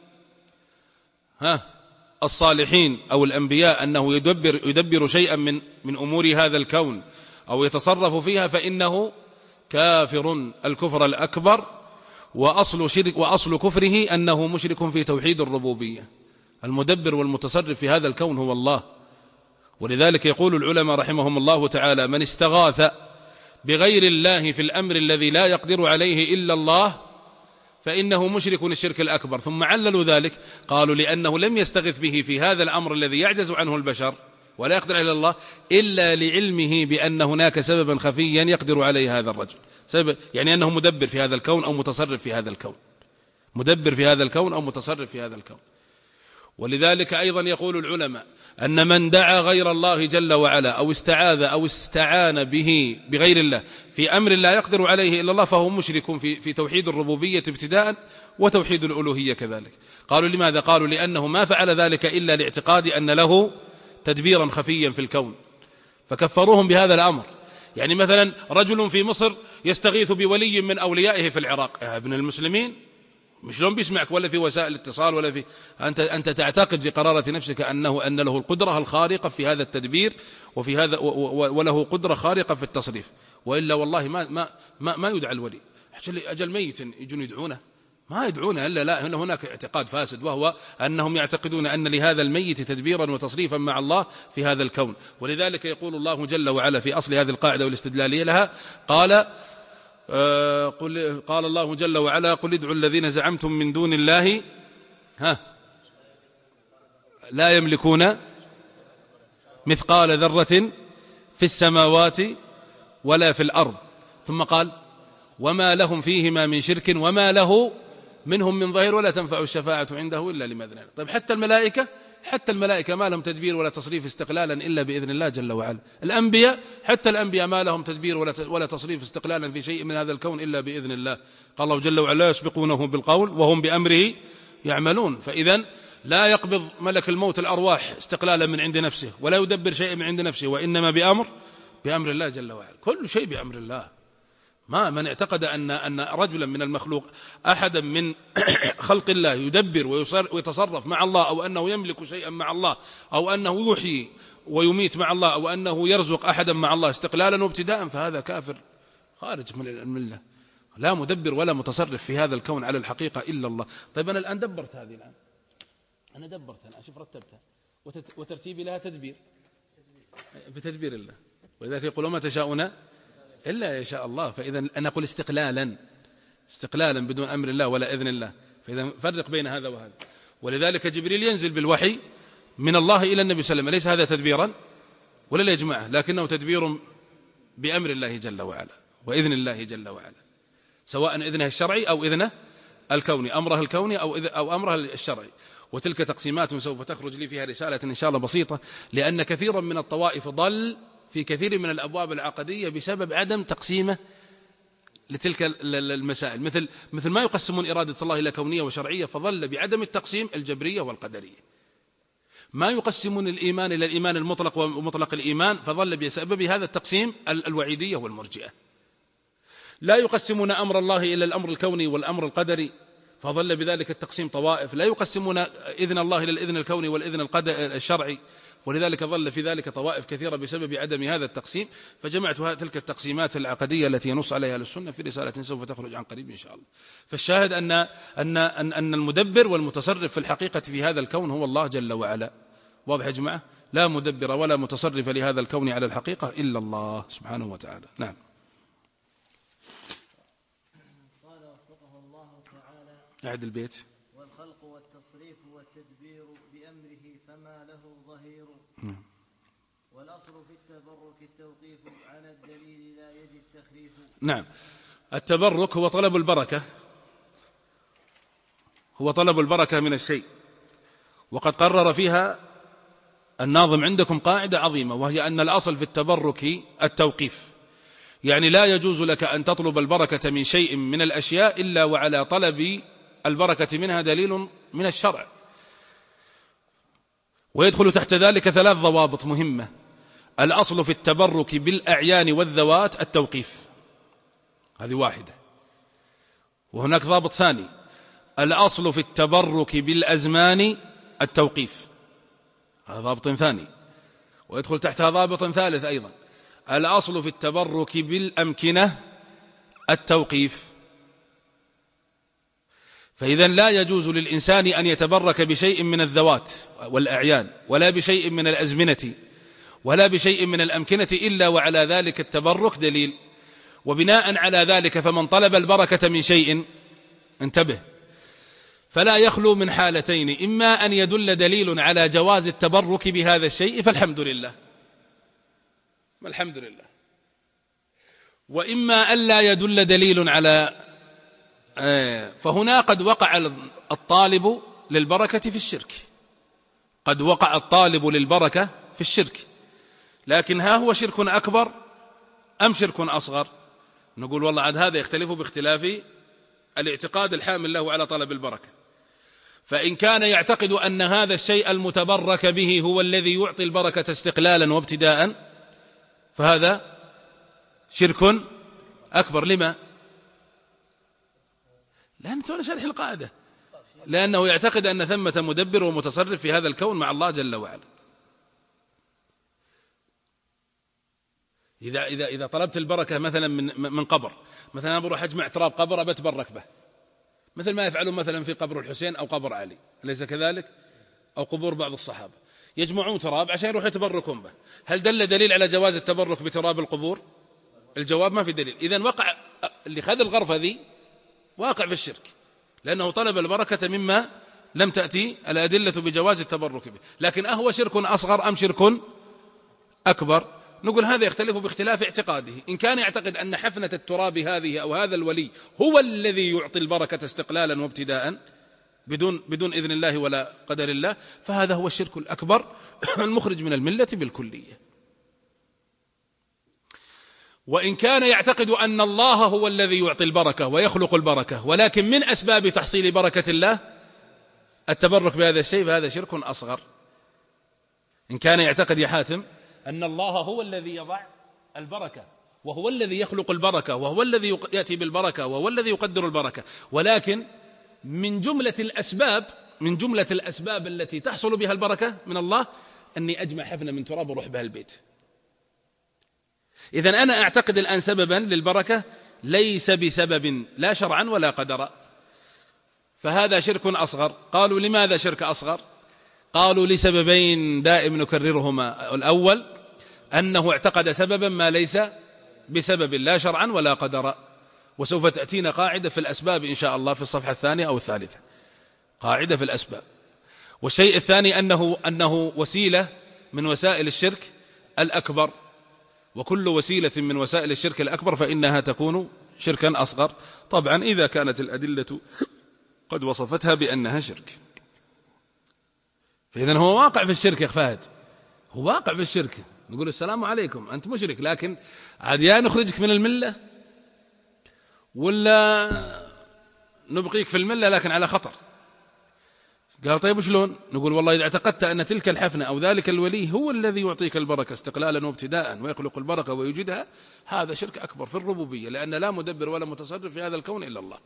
ها الصالحين أو الأنبياء أنه يدبر, يدبر شيئا من, من أمور هذا الكون أو يتصرف فيها، فإنه كافر الكفر الأكبر. وأصل, شرك وأصل كفره أنه مشرك في توحيد الربوبية. المدبر والمتصرف في هذا الكون هو الله. ولذلك يقول العلماء رحمهم الله تعالى: من استغاث بغير الله في الأمر الذي لا يقدر عليه إلا الله فإنه مشرك الشرك الأكبر. ثم عللوا ذلك، قالوا: لأنه لم يستغث به في هذا الأمر الذي يعجز عنه البشر ولا يقدر على الله إلا لعلمه بأن هناك سببا خفيا يقدر عليه هذا الرجل، سبب يعني أنه مدبر في هذا الكون أو متصرف في هذا الكون، مدبر في هذا الكون أو متصرف في هذا الكون. ولذلك أيضا يقول العلماء أن من دعا غير الله جل وعلا أو استعاذ أو استعان به بغير الله في أمر لا يقدر عليه إلا الله فهو مشرك في, في توحيد الربوبية ابتداء وتوحيد الألوهية كذلك. قالوا: لماذا؟ قالوا: لأنه ما فعل ذلك إلا لاعتقاد أن له تدبيرا خفيا في الكون، فكفروهم بهذا الأمر. يعني مثلا رجل في مصر يستغيث بولي من أوليائه في العراق، يا ابن المسلمين مش لهم بيسمعك ولا في وسائل الاتصال ولا في أنت أنت تعتقد في قرارة نفسك أنه أن له القدرة الخارقة في هذا التدبير وفي هذا وله قدرة خارقة في التصريف، وإلا والله ما ما ما, ما يدعى الولي. أجل ميت يجون يدعونه، ما يدعونه إلا لا إلا هناك اعتقاد فاسد، وهو أنهم يعتقدون أن لهذا الميت تدبيرا وتصريفا مع الله في هذا الكون. ولذلك يقول الله جل وعلا في أصل هذه القاعدة والاستدلالية لها، قال آه قل قال الله جل وعلا: قل ادعوا الذين زعمتم من دون الله ها لا يملكون مثقال ذرة في السماوات ولا في الأرض. ثم قال: وما لهم فيهما من شرك وما له منهم من ظهير ولا تنفع الشفاعة عنده إلا لمن أذن له. طيب حتى الملائكة حتى الملائكة ما لهم تدبير ولا تصريف استقلالا إلا بإذن الله جل وعلا. الأنبياء حتى الأنبياء ما لهم تدبير ولا تصريف استقلالا في شيء من هذا الكون إلا بإذن الله. قال الله جل وعلا: لا يسبقونه بالقول وهم بأمره يعملون. فإذا لا يقبض ملك الموت الأرواح استقلالا من عند نفسه ولا يدبر شيء من عند نفسه، وإنما بأمر بأمر الله جل وعلا. كل شيء بأمر الله. ما من اعتقد أن أن رجلا من المخلوق أحدا من خلق الله يدبر ويتصرف مع الله، أو أنه يملك شيئا مع الله، أو أنه يحيي ويميت مع الله، أو أنه يرزق أحدا مع الله استقلالا وابتداء، فهذا كافر خارج من الملة. لا مدبر ولا متصرف في هذا الكون على الحقيقة إلا الله. طيب أنا الآن دبرت هذه الآن أنا دبرتها الآن شوف رتبتها وترتيبي لها تدبير بتدبير الله، ولذلك يقول: ما تشاءون إلا يشاء الله. فإذا أنا أقول استقلالا استقلالا بدون أمر الله ولا إذن الله. فإذا فرق بين هذا وهذا. ولذلك جبريل ينزل بالوحي من الله إلى النبي صلى الله عليه وسلم، ليس هذا تدبيرا ولا لا يجمعه، لكنه تدبير بأمر الله جل وعلا وإذن الله جل وعلا، سواء إذنه الشرعي أو إذنه الكوني، أمره الكوني أو, أو أمره الشرعي. وتلك تقسيمات سوف تخرج لي فيها رسالة إن شاء الله بسيطة، لأن كثيرا من الطوائف ضل في كثير من الأبواب العقدية بسبب عدم تقسيمه لتلك المسائل، مثل مثل ما يقسمون إرادة الله إلى كونية وشرعية، فظل بعدم التقسيم الجبرية والقدرية. ما يقسمون الإيمان إلى الإيمان المطلق ومطلق الإيمان، فظل بسبب هذا التقسيم الوعيدية والمرجئة. لا يقسمون أمر الله إلى الأمر الكوني والأمر القدري، فظل بذلك التقسيم طوائف. لا يقسمون إذن الله إلى الإذن الكوني والإذن الشرعي، ولذلك ظل في ذلك طوائف كثيرة بسبب عدم هذا التقسيم. فجمعت تلك التقسيمات العقدية التي ينص عليها السنة في رسالة سوف تخرج عن قريب إن شاء الله. فالشاهد أن أن أن أن المدبر والمتصرف في الحقيقة في هذا الكون هو الله جل وعلا. واضح يا جماعة؟ لا مدبر ولا متصرف لهذا الكون على الحقيقة إلا الله سبحانه وتعالى. نعم. قال وفقه الله تعالى: أعد البيت. والخلق والتصريف والتدبير بأمره فما له ظهير. نعم. والأصل في التبرك التوقيف على الدليل لا يجي التخريف. نعم. التبرك هو طلب البركة، هو طلب البركة من الشيء. وقد قرر فيها الناظم عندكم قاعدة عظيمة، وهي أن الأصل في التبرك التوقيف، يعني لا يجوز لك أن تطلب البركة من شيء من الأشياء إلا وعلى طلب البركة منها دليل من الشرع. ويدخل تحت ذلك ثلاث ضوابط مهمة. الأصل في التبرك بالأعيان والذوات التوقيف، هذه واحدة. وهناك ضابط ثاني: الأصل في التبرك بالأزمان التوقيف، هذا ضابط ثاني. ويدخل تحتها ضابط ثالث أيضا: الأصل في التبرك بالأمكنة التوقيف. فإذا لا يجوز للإنسان أن يتبرك بشيء من الذوات والأعيان، ولا بشيء من الأزمنة، ولا بشيء من الأمكنة إلا وعلى ذلك التبرك دليل. وبناء على ذلك فمن طلب البركة من شيء، انتبه، فلا يخلو من حالتين: إما أن يدل دليل على جواز التبرك بهذا الشيء فالحمد لله، والحمد لله، وإما أن لا يدل دليل على فهنا قد وقع الطالب للبركة في الشرك، قد وقع الطالب للبركة في الشرك. لكن ها هو شرك أكبر أم شرك أصغر؟ نقول والله عاد هذا يختلف باختلاف الاعتقاد الحامل له على طلب البركة. فإن كان يعتقد أن هذا الشيء المتبرك به هو الذي يعطي البركة استقلالا وابتداء، فهذا شرك أكبر. لما؟ لأن تونا شرح القاعدة، لأنه يعتقد أن ثمة مدبر ومتصرف في هذا الكون مع الله جل وعلا. إذا إذا إذا طلبت البركة مثلا من من قبر، مثلا بروح أجمع تراب قبر أبتبرك به، مثل ما يفعلون مثلا في قبر الحسين أو قبر علي، أليس كذلك؟ أو قبور بعض الصحابة، يجمعون تراب عشان يروحوا يتبركون به. هل دل دليل على جواز التبرك بتراب القبور؟ الجواب ما في دليل. إذن وقع اللي خذ الغرفة ذي واقع في الشرك، لأنه طلب البركة مما لم تأتي الأدلة بجواز التبرك به. لكن أهو شرك أصغر أم شرك أكبر؟ نقول هذا يختلف باختلاف اعتقاده. إن كان يعتقد أن حفنة التراب هذه أو هذا الولي هو الذي يعطي البركة استقلالا وابتداء بدون, بدون إذن الله ولا قدر الله، فهذا هو الشرك الأكبر المخرج من الملة بالكلية. وإن كان يعتقد أن الله هو الذي يعطي البركة ويخلق البركة، ولكن من أسباب تحصيل بركة الله التبرك بهذا الشيء، فهذا شرك أصغر. إن كان يعتقد يا حاتم أن الله هو الذي يضع البركة وهو الذي يخلق البركة وهو الذي يأتي بالبركة وهو الذي يقدر البركة، ولكن من جملة الأسباب من جملة الأسباب التي تحصل بها البركة من الله أني أجمع حفنة من تراب وروح بها البيت. إذن أنا أعتقد الآن سببا للبركة ليس بسبب لا شرعا ولا قدرا، فهذا شرك أصغر. قالوا لماذا شرك أصغر؟ قالوا لسببين دائم نكررهما. الأول أنه اعتقد سببا ما ليس بسبب لا شرعا ولا قدرا، وسوف تأتينا قاعدة في الأسباب إن شاء الله في الصفحة الثانية أو الثالثة، قاعدة في الأسباب. والشيء الثاني أنه, أنه وسيلة من وسائل الشرك الأكبر، وكل وسيلة من وسائل الشرك الأكبر فإنها تكون شركا أصغر، طبعا إذا كانت الأدلة قد وصفتها بأنها شرك. فإذن هو واقع في الشرك يا فهد، هو واقع في الشرك. نقول السلام عليكم أنت مشرك، لكن عاد يا نخرجك من الملة ولا نبقيك في الملة لكن على خطر. قال طيب شلون؟ نقول والله إذا اعتقدت أن تلك الحفنة أو ذلك الولي هو الذي يعطيك البركة استقلالا وابتداء ويخلق البركة ويوجدها، هذا شرك أكبر في الربوبية، لأن لا مدبر ولا متصرف في هذا الكون إلا الله.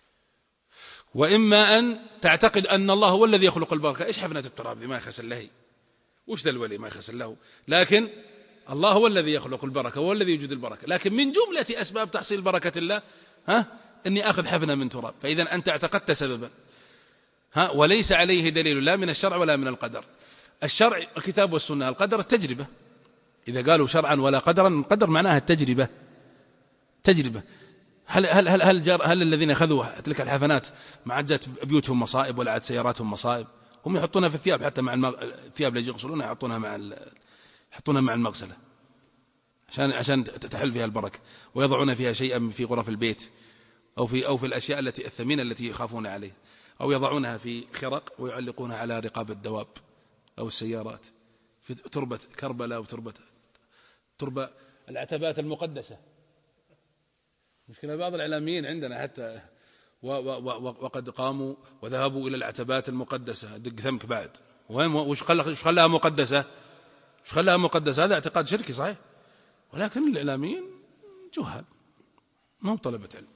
وإما أن تعتقد أن الله هو الذي يخلق البركة. إيش حفنة التراب دي ما يخسل له، وش ذا الولي ما يخسل له، لكن الله هو الذي يخلق البركة وهو الذي يوجد البركة. لكن من جملة أسباب تحصيل بركة الله ها أني أخذ حفنة من تراب. فإذا أنت اعتقدت سببا ها وليس عليه دليل لا من الشرع ولا من القدر. الشرع الكتاب والسنة، القدر التجربة. إذا قالوا شرعا ولا قدرا، القدر معناها التجربة. تجربة. هل هل هل هل, جار هل الذين أخذوا تلك الحفنات ما عاد جت بيوتهم مصائب ولا عاد سياراتهم مصائب؟ هم يحطونها في الثياب، حتى مع المغ... الثياب اللي يغسلونها يحطونها مع ال... يحطونها مع المغسلة عشان عشان تحل فيها البركة، ويضعون فيها شيئا في غرف البيت أو في أو في الأشياء التي الثمينة التي يخافون عليه، أو يضعونها في خرق ويعلقونها على رقاب الدواب أو السيارات، في تربة كربلاء وتربة تربة العتبات المقدسة. مشكلة بعض الإعلاميين عندنا حتى و و و وقد قاموا وذهبوا إلى العتبات المقدسة. دق ثمك بعد وين وش خلاها وش خلاها مقدسة؟ وش خلاها مقدسة؟ هذا اعتقاد شركي صحيح، ولكن الإعلاميين جهال ما هم طلبة علم.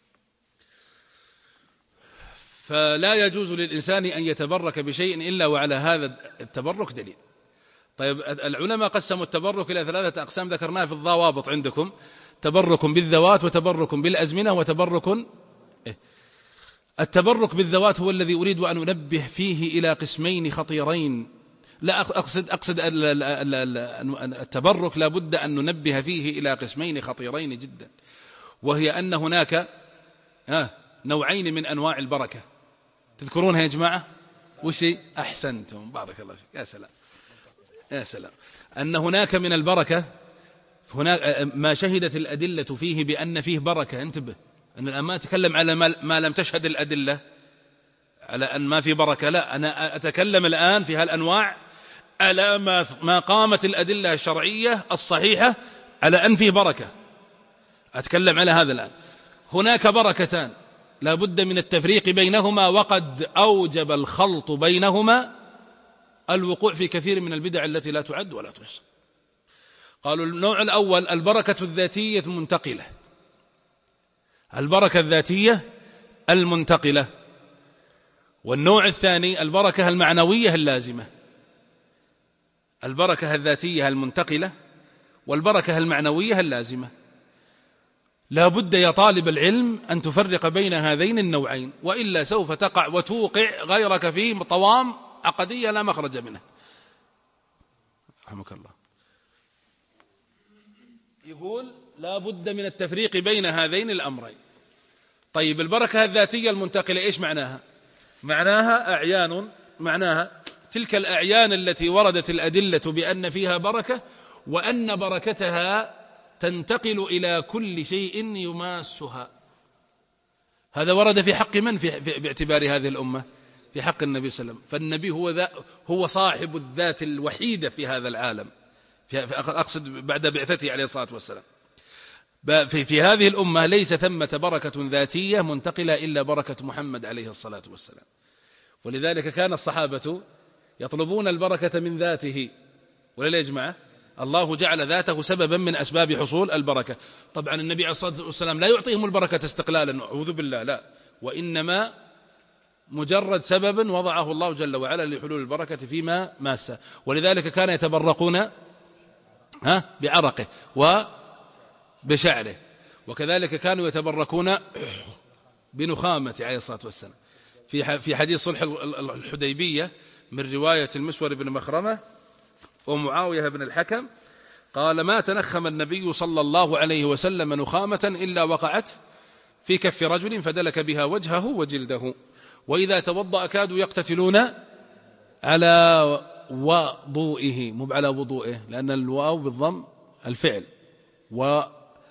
فلا يجوز للإنسان أن يتبرك بشيء إلا وعلى هذا التبرك دليل. طيب العلماء قسموا التبرك إلى ثلاثة أقسام ذكرناها في الضوابط عندكم: تبرك بالذوات، وتبرك بالأزمنة، وتبرك إيه؟ التبرك بالذوات هو الذي أريد أن أنبه فيه إلى قسمين خطيرين. لا أقصد أقصد التبرك لا بد أن ننبه فيه إلى قسمين خطيرين جدا، وهي أن هناك آه نوعين من أنواع البركة. تذكرونها يا جماعة؟ وشي أحسنتم بارك الله فيك، يا سلام يا سلام. أن هناك من البركة هناك ما شهدت الأدلة فيه بأن فيه بركة. انتبه، أنا الآن ما أتكلم على ما لم تشهد الأدلة على أن ما في بركة، لا، أنا أتكلم الآن في هالأنواع على ما ما قامت الأدلة الشرعية الصحيحة على أن فيه بركة. أتكلم على هذا الآن. هناك بركتان لا بد من التفريق بينهما، وقد أوجب الخلط بينهما الوقوع في كثير من البدع التي لا تعد ولا تحصى. قالوا النوع الأول البركة الذاتية المنتقلة، البركة الذاتية المنتقلة. والنوع الثاني البركة المعنوية اللازمة. البركة الذاتية المنتقلة والبركة المعنوية اللازمة. لا بد يا طالب العلم أن تفرق بين هذين النوعين، وإلا سوف تقع وتوقع غيرك في طوام عقدية لا مخرج منها. رحمك الله. يقول لا بد من التفريق بين هذين الأمرين. طيب البركة الذاتية المنتقلة إيش معناها؟ معناها أعيان، معناها تلك الأعيان التي وردت الأدلة بأن فيها بركة، وأن بركتها تنتقل إلى كل شيء يماسها. هذا ورد في حق من في في باعتبار هذه الأمة؟ في حق النبي صلى الله عليه وسلم. فالنبي هو ذا هو صاحب الذات الوحيدة في هذا العالم، في أقصد بعد بعثته عليه الصلاة والسلام. في, في هذه الأمة ليس ثمة بركة ذاتية منتقلة إلا بركة محمد عليه الصلاة والسلام. ولذلك كان الصحابة يطلبون البركة من ذاته، ولا يا جماعة؟ الله جعل ذاته سببا من أسباب حصول البركة. طبعا النبي عليه الصلاة والسلام لا يعطيهم البركة استقلالا، أعوذ بالله، لا، وإنما مجرد سبب وضعه الله جل وعلا لحلول البركة فيما ماسه. ولذلك كان يتبرقون ها بعرقه وبشعره، وكذلك كانوا يتبركون بنخامة عليه الصلاة والسلام. في في حديث صلح الحديبية من رواية المسور بن مخرمة ومعاوية بن الحكم قال: ما تنخم النبي صلى الله عليه وسلم نخامة إلا وقعت في كف رجل فدلك بها وجهه وجلده، وإذا توضأ كادوا يقتتلون على وضوئه، مو على وضوئه، لأن الواو بالضم الفعل، و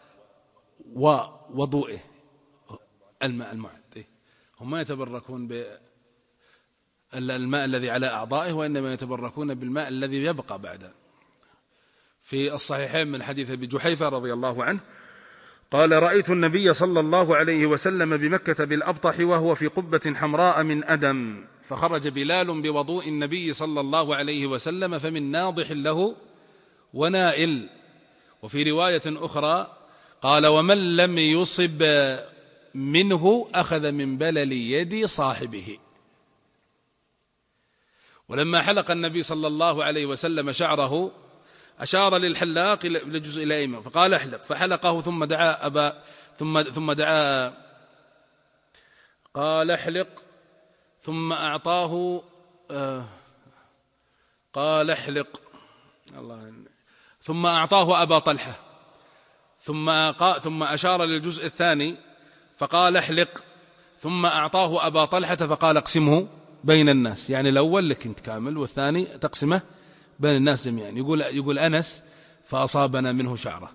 ووضوئه الماء المعد. هم ما يتبركون بالماء الذي على أعضائه، وإنما يتبركون بالماء الذي يبقى بعد. في الصحيحين من حديث أبي جحيفة رضي الله عنه قال: رأيت النبي صلى الله عليه وسلم بمكة بالأبطح وهو في قبة حمراء من أدم، فخرج بلال بوضوء النبي صلى الله عليه وسلم فمن ناضح له ونائل. وفي رواية أخرى قال: ومن لم يصب منه أخذ من بلل يد صاحبه. ولما حلق النبي صلى الله عليه وسلم شعره أشار للحلاق للجزء الأيمن فقال: احلق، فحلقه ثم دعا أبا ثم ثم دعا قال: احلق، ثم أعطاه آه قال: احلق الله ثم أعطاه أبا طلحة، ثم ثم أشار للجزء الثاني فقال: احلق، ثم أعطاه أبا طلحة فقال: اقسمه بين الناس. يعني الأول لك أنت كامل، والثاني تقسمه بين الناس جميعا. يقول يقول أنس: فأصابنا منه شعرة.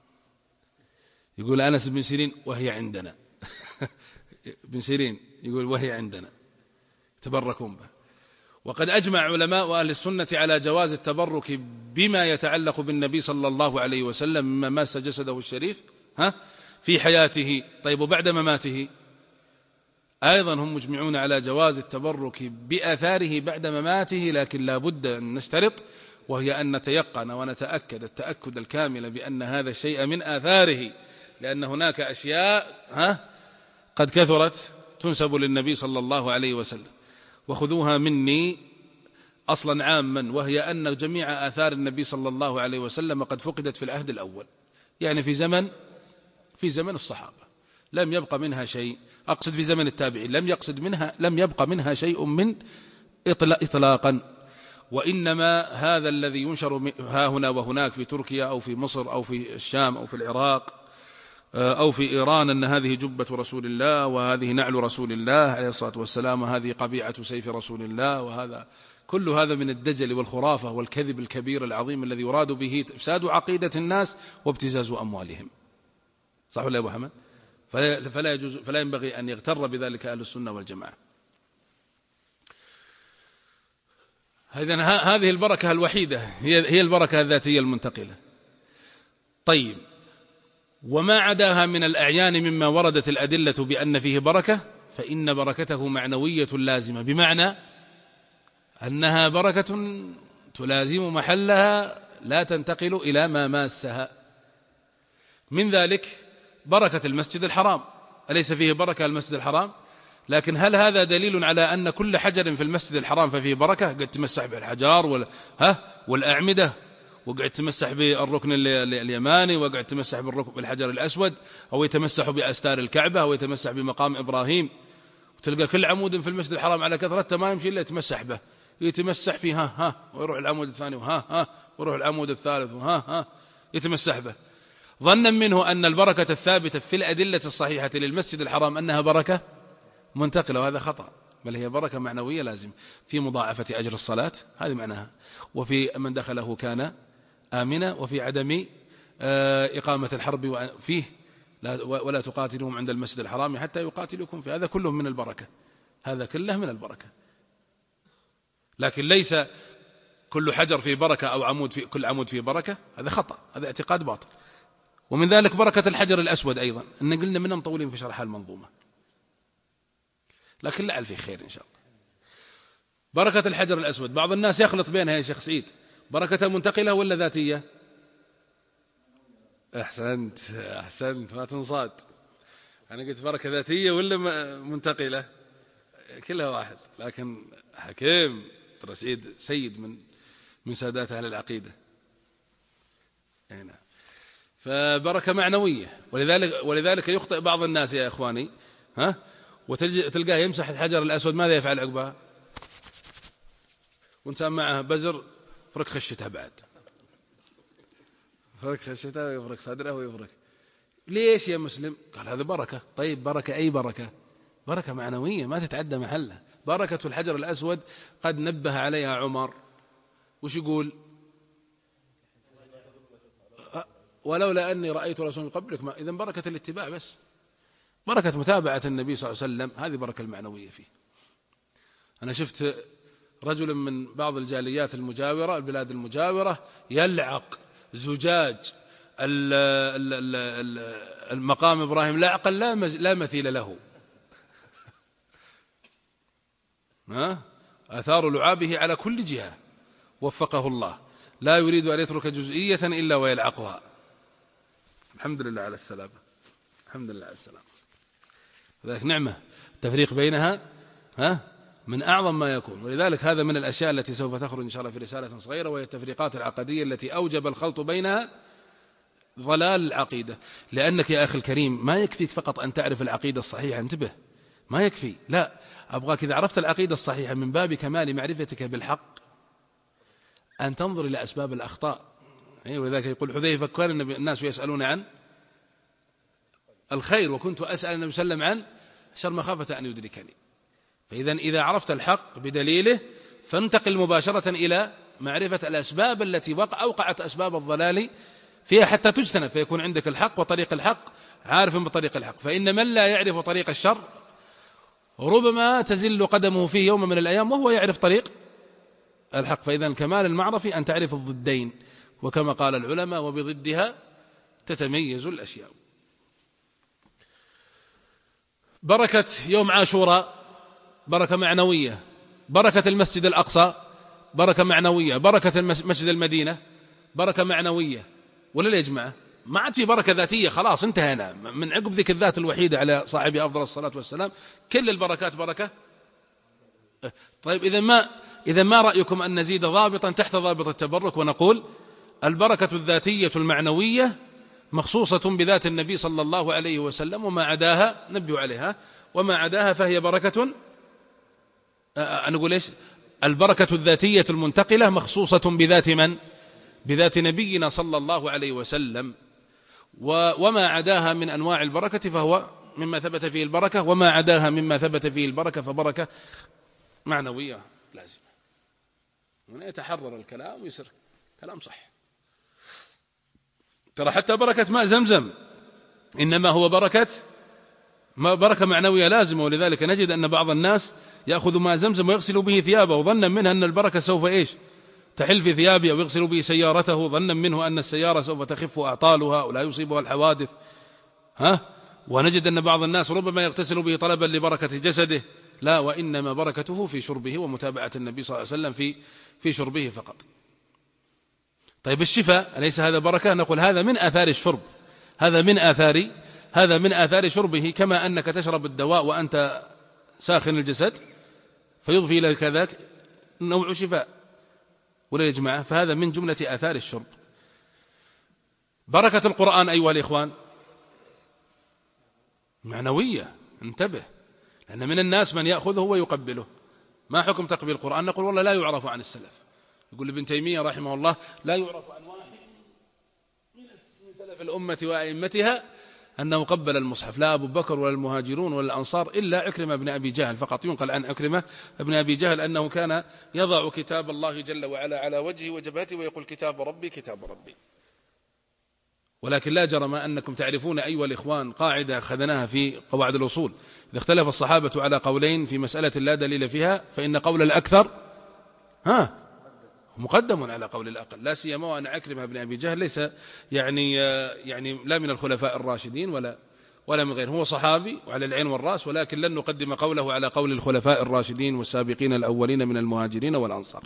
يقول أنس بن سيرين: وهي عندنا. بن سيرين يقول: وهي عندنا، تبركون به. وقد أجمع علماء أهل السنة على جواز التبرك بما يتعلق بالنبي صلى الله عليه وسلم مما ماس جسده الشريف ها في حياته. طيب، وبعد مماته أيضا هم مجمعون على جواز التبرك بآثاره بعد مماته، لكن لا بد أن نشترط، وهي أن نتيقن ونتأكد التأكد الكامل بأن هذا الشيء من آثاره، لأن هناك أشياء ها قد كثرت تنسب للنبي صلى الله عليه وسلم. وخذوها مني أصلا عاما، وهي أن جميع آثار النبي صلى الله عليه وسلم قد فقدت في العهد الأول، يعني في زمن في زمن الصحابة لم يبقى منها شيء. أقصد في زمن التابعين لم يقصد منها لم يبقى منها شيء من إطلاقا. وإنما هذا الذي ينشر ها هنا وهناك في تركيا أو في مصر أو في الشام أو في العراق أو في إيران أن هذه جبة رسول الله، وهذه نعل رسول الله عليه الصلاة والسلام، وهذه قبيعة سيف رسول الله، وهذا كل هذا من الدجل والخرافة والكذب الكبير العظيم الذي يراد به إفساد عقيدة الناس وابتزاز أموالهم. صح ولا يا أبو حمد؟ فلا يجوز فلا ينبغي أن يغتر بذلك أهل السنة والجماعة. إذن هذه البركة الوحيدة هي هي البركة الذاتية المنتقلة. طيب، وما عداها من الأعيان مما وردت الأدلة بأن فيه بركة فإن بركته معنوية لازمة، بمعنى أنها بركة تلازم محلها لا تنتقل إلى ما ماسها. من ذلك بركة المسجد الحرام، أليس فيه بركة المسجد الحرام؟ لكن هل هذا دليل على أن كل حجر في المسجد الحرام ففيه بركة؟ قد تمسح بالحجار وال... ها والأعمدة، وقعد تمسح بالركن اليماني، وقعد تمسح بالحجر الأسود، أو يتمسح بأستار الكعبة، أو يتمسح بمقام إبراهيم، وتلقى كل عمود في المسجد الحرام على كثرته ما يمشي إلا يتمسح به، يتمسح فيه ها ها ويروح العمود الثاني وها ها ويروح العمود الثالث وها ها يتمسح به، ظنا منه أن البركة الثابتة في الأدلة الصحيحة للمسجد الحرام أنها بركة منتقلة، وهذا خطأ، بل هي بركة معنوية لازم في مضاعفة أجر الصلاة، هذه معناها، وفي من دخله كان آمنة، وفي عدم إقامة الحرب فيه ولا تقاتلهم عند المسجد الحرام حتى يقاتلوكم فيه. هذا كله من البركة، هذا كله من البركة. لكن ليس كل حجر فيه بركة أو عمود في كل عمود فيه بركة، هذا خطأ، هذا اعتقاد باطل. ومن ذلك بركة الحجر الأسود أيضا، إن قلنا منهم طولين في شرح المنظومة، لكن لعل في خير إن شاء الله. بركة الحجر الأسود بعض الناس يخلط بينها يا شيخ سعيد، بركة منتقلة ولا ذاتية؟ أحسنت أحسنت ما تنصاد. أنا قلت بركة ذاتية ولا منتقلة، كلها واحد، لكن حكيم ترى سعيد سيد من من سادات أهل العقيدة. هنا فبركة معنوية، ولذلك ولذلك يخطئ بعض الناس يا إخواني، ها، وتلقاه يمسح الحجر الأسود، ماذا يفعل عقبها؟ وإنسان معه بزر فرك خشته، بعد فرك خشته ويفرك صدره ويفرك. ليش يا مسلم؟ قال هذا بركة. طيب بركة أي بركة؟ بركة معنوية ما تتعدى محلها. بركة الحجر الأسود قد نبه عليها عمر، وش يقول؟ ولولا أني رأيت رسول قبلك ما. إذن بركة الاتباع بس، بركة متابعة النبي صلى الله عليه وسلم، هذه بركة المعنوية فيه. أنا شفت رجل من بعض الجاليات المجاورة، البلاد المجاورة، يلعق زجاج المقام إبراهيم لعقا لا مثيل له، آثار لعابه على كل جهة، وفقه الله، لا يريد أن يترك جزئية إلا ويلعقها. الحمد لله على السلامة، الحمد لله على السلامة. ذلك نعمة التفريق بينها ها من أعظم ما يكون. ولذلك هذا من الأشياء التي سوف تخرج إن شاء الله في رسالة صغيرة، وهي التفريقات العقدية التي أوجب الخلط بينها ضلال العقيدة. لأنك يا أخي الكريم ما يكفيك فقط أن تعرف العقيدة الصحيحة، انتبه، ما يكفي، لا، أبغاك إذا عرفت العقيدة الصحيحة من باب كمال معرفتك بالحق أن تنظر إلى أسباب الأخطاء. ولذلك يقول حذيفة كان الناس يسألون عن الخير وكنت أسأل النبي صلى الله عليه وسلم عن شر مخافة أن يدركني. فإذا إذا عرفت الحق بدليله فانتقل مباشرة إلى معرفة الأسباب التي وقع أوقعت أسباب الضلال فيها حتى تجتنب، فيكون عندك الحق وطريق الحق، عارف بطريق الحق. فإن من لا يعرف طريق الشر ربما تزل قدمه فيه يوم من الأيام وهو يعرف طريق الحق. فإذا كمال المعرفة أن تعرف الضدين، وكما قال العلماء وبضدها تتميز الأشياء. بركة يوم عاشوراء بركة معنوية، بركة المسجد الأقصى بركة معنوية، بركة مسجد المدينة بركة معنوية، ولا يا جماعة؟ ما عاد في بركة ذاتية، خلاص انتهينا من عقب ذيك الذات الوحيدة على صاحبها أفضل الصلاة والسلام، كل البركات بركة. طيب إذا ما إذا ما رأيكم أن نزيد ضابطا تحت ضابط التبرك ونقول البركة الذاتية المعنوية مخصوصة بذات النبي صلى الله عليه وسلم، وما عداها نبه عليها، وما عداها فهي بركة. أنا أقول إيش؟ البركة الذاتية المنتقلة مخصوصة بذات من؟ بذات نبينا صلى الله عليه وسلم. وما عداها من أنواع البركة فهو مما ثبت فيه البركة، وما عداها مما ثبت فيه البركة فبركة معنوية لازمة. هنا يتحرر الكلام ويصير كلام صح. ترى حتى بركة ماء زمزم إنما هو بركة ما بركة معنوية لازمة. ولذلك نجد أن بعض الناس يأخذ ماء زمزم ويغسل به ثيابه وظنا منها أن البركة سوف إيش تحل في ثيابه، ويغسل به سيارته ظنا منه أن السيارة سوف تخف أعطالها ولا يصيبها الحوادث. ها ونجد أن بعض الناس ربما يغتسل به طلبا لبركة جسده، لا، وإنما بركته في شربه ومتابعة النبي صلى الله عليه وسلم في في شربه فقط. طيب الشفاء أليس هذا بركة؟ نقول هذا من آثار الشرب، هذا من آثار هذا من آثار شربه، كما أنك تشرب الدواء وأنت ساخن الجسد فيضفي إلى كذاك نوع شفاء، ولا يا جماعة؟ فهذا من جملة آثار الشرب. بركة القرآن أيها الإخوان معنوية، انتبه، لأن من الناس من يأخذه ويقبله. ما حكم تقبيل القرآن؟ نقول والله لا يعرف عن السلف. يقول ابن تيمية رحمه الله لا يعرف عن واحد من سلف الأمة وأئمتها أنه قبل المصحف، لا أبو بكر ولا المهاجرون ولا الأنصار إلا عكرمة بن أبي جهل فقط. ينقل عن عكرمة بن أبي جهل أنه كان يضع كتاب الله جل وعلا على وجهه وجبهته ويقول كتاب ربي كتاب ربي. ولكن لا جرم أنكم تعرفون أيها الإخوان قاعدة خذناها في قواعد الأصول: إذا اختلف الصحابة على قولين في مسألة لا دليل فيها فإن قول الأكثر ها مقدم على قول الأقل، لا سيما وأن عكرمة بن أبي جهل ليس يعني يعني لا من الخلفاء الراشدين ولا ولا من غيره، هو صحابي وعلى العين والرأس، ولكن لن نقدم قوله على قول الخلفاء الراشدين والسابقين الأولين من المهاجرين والأنصار.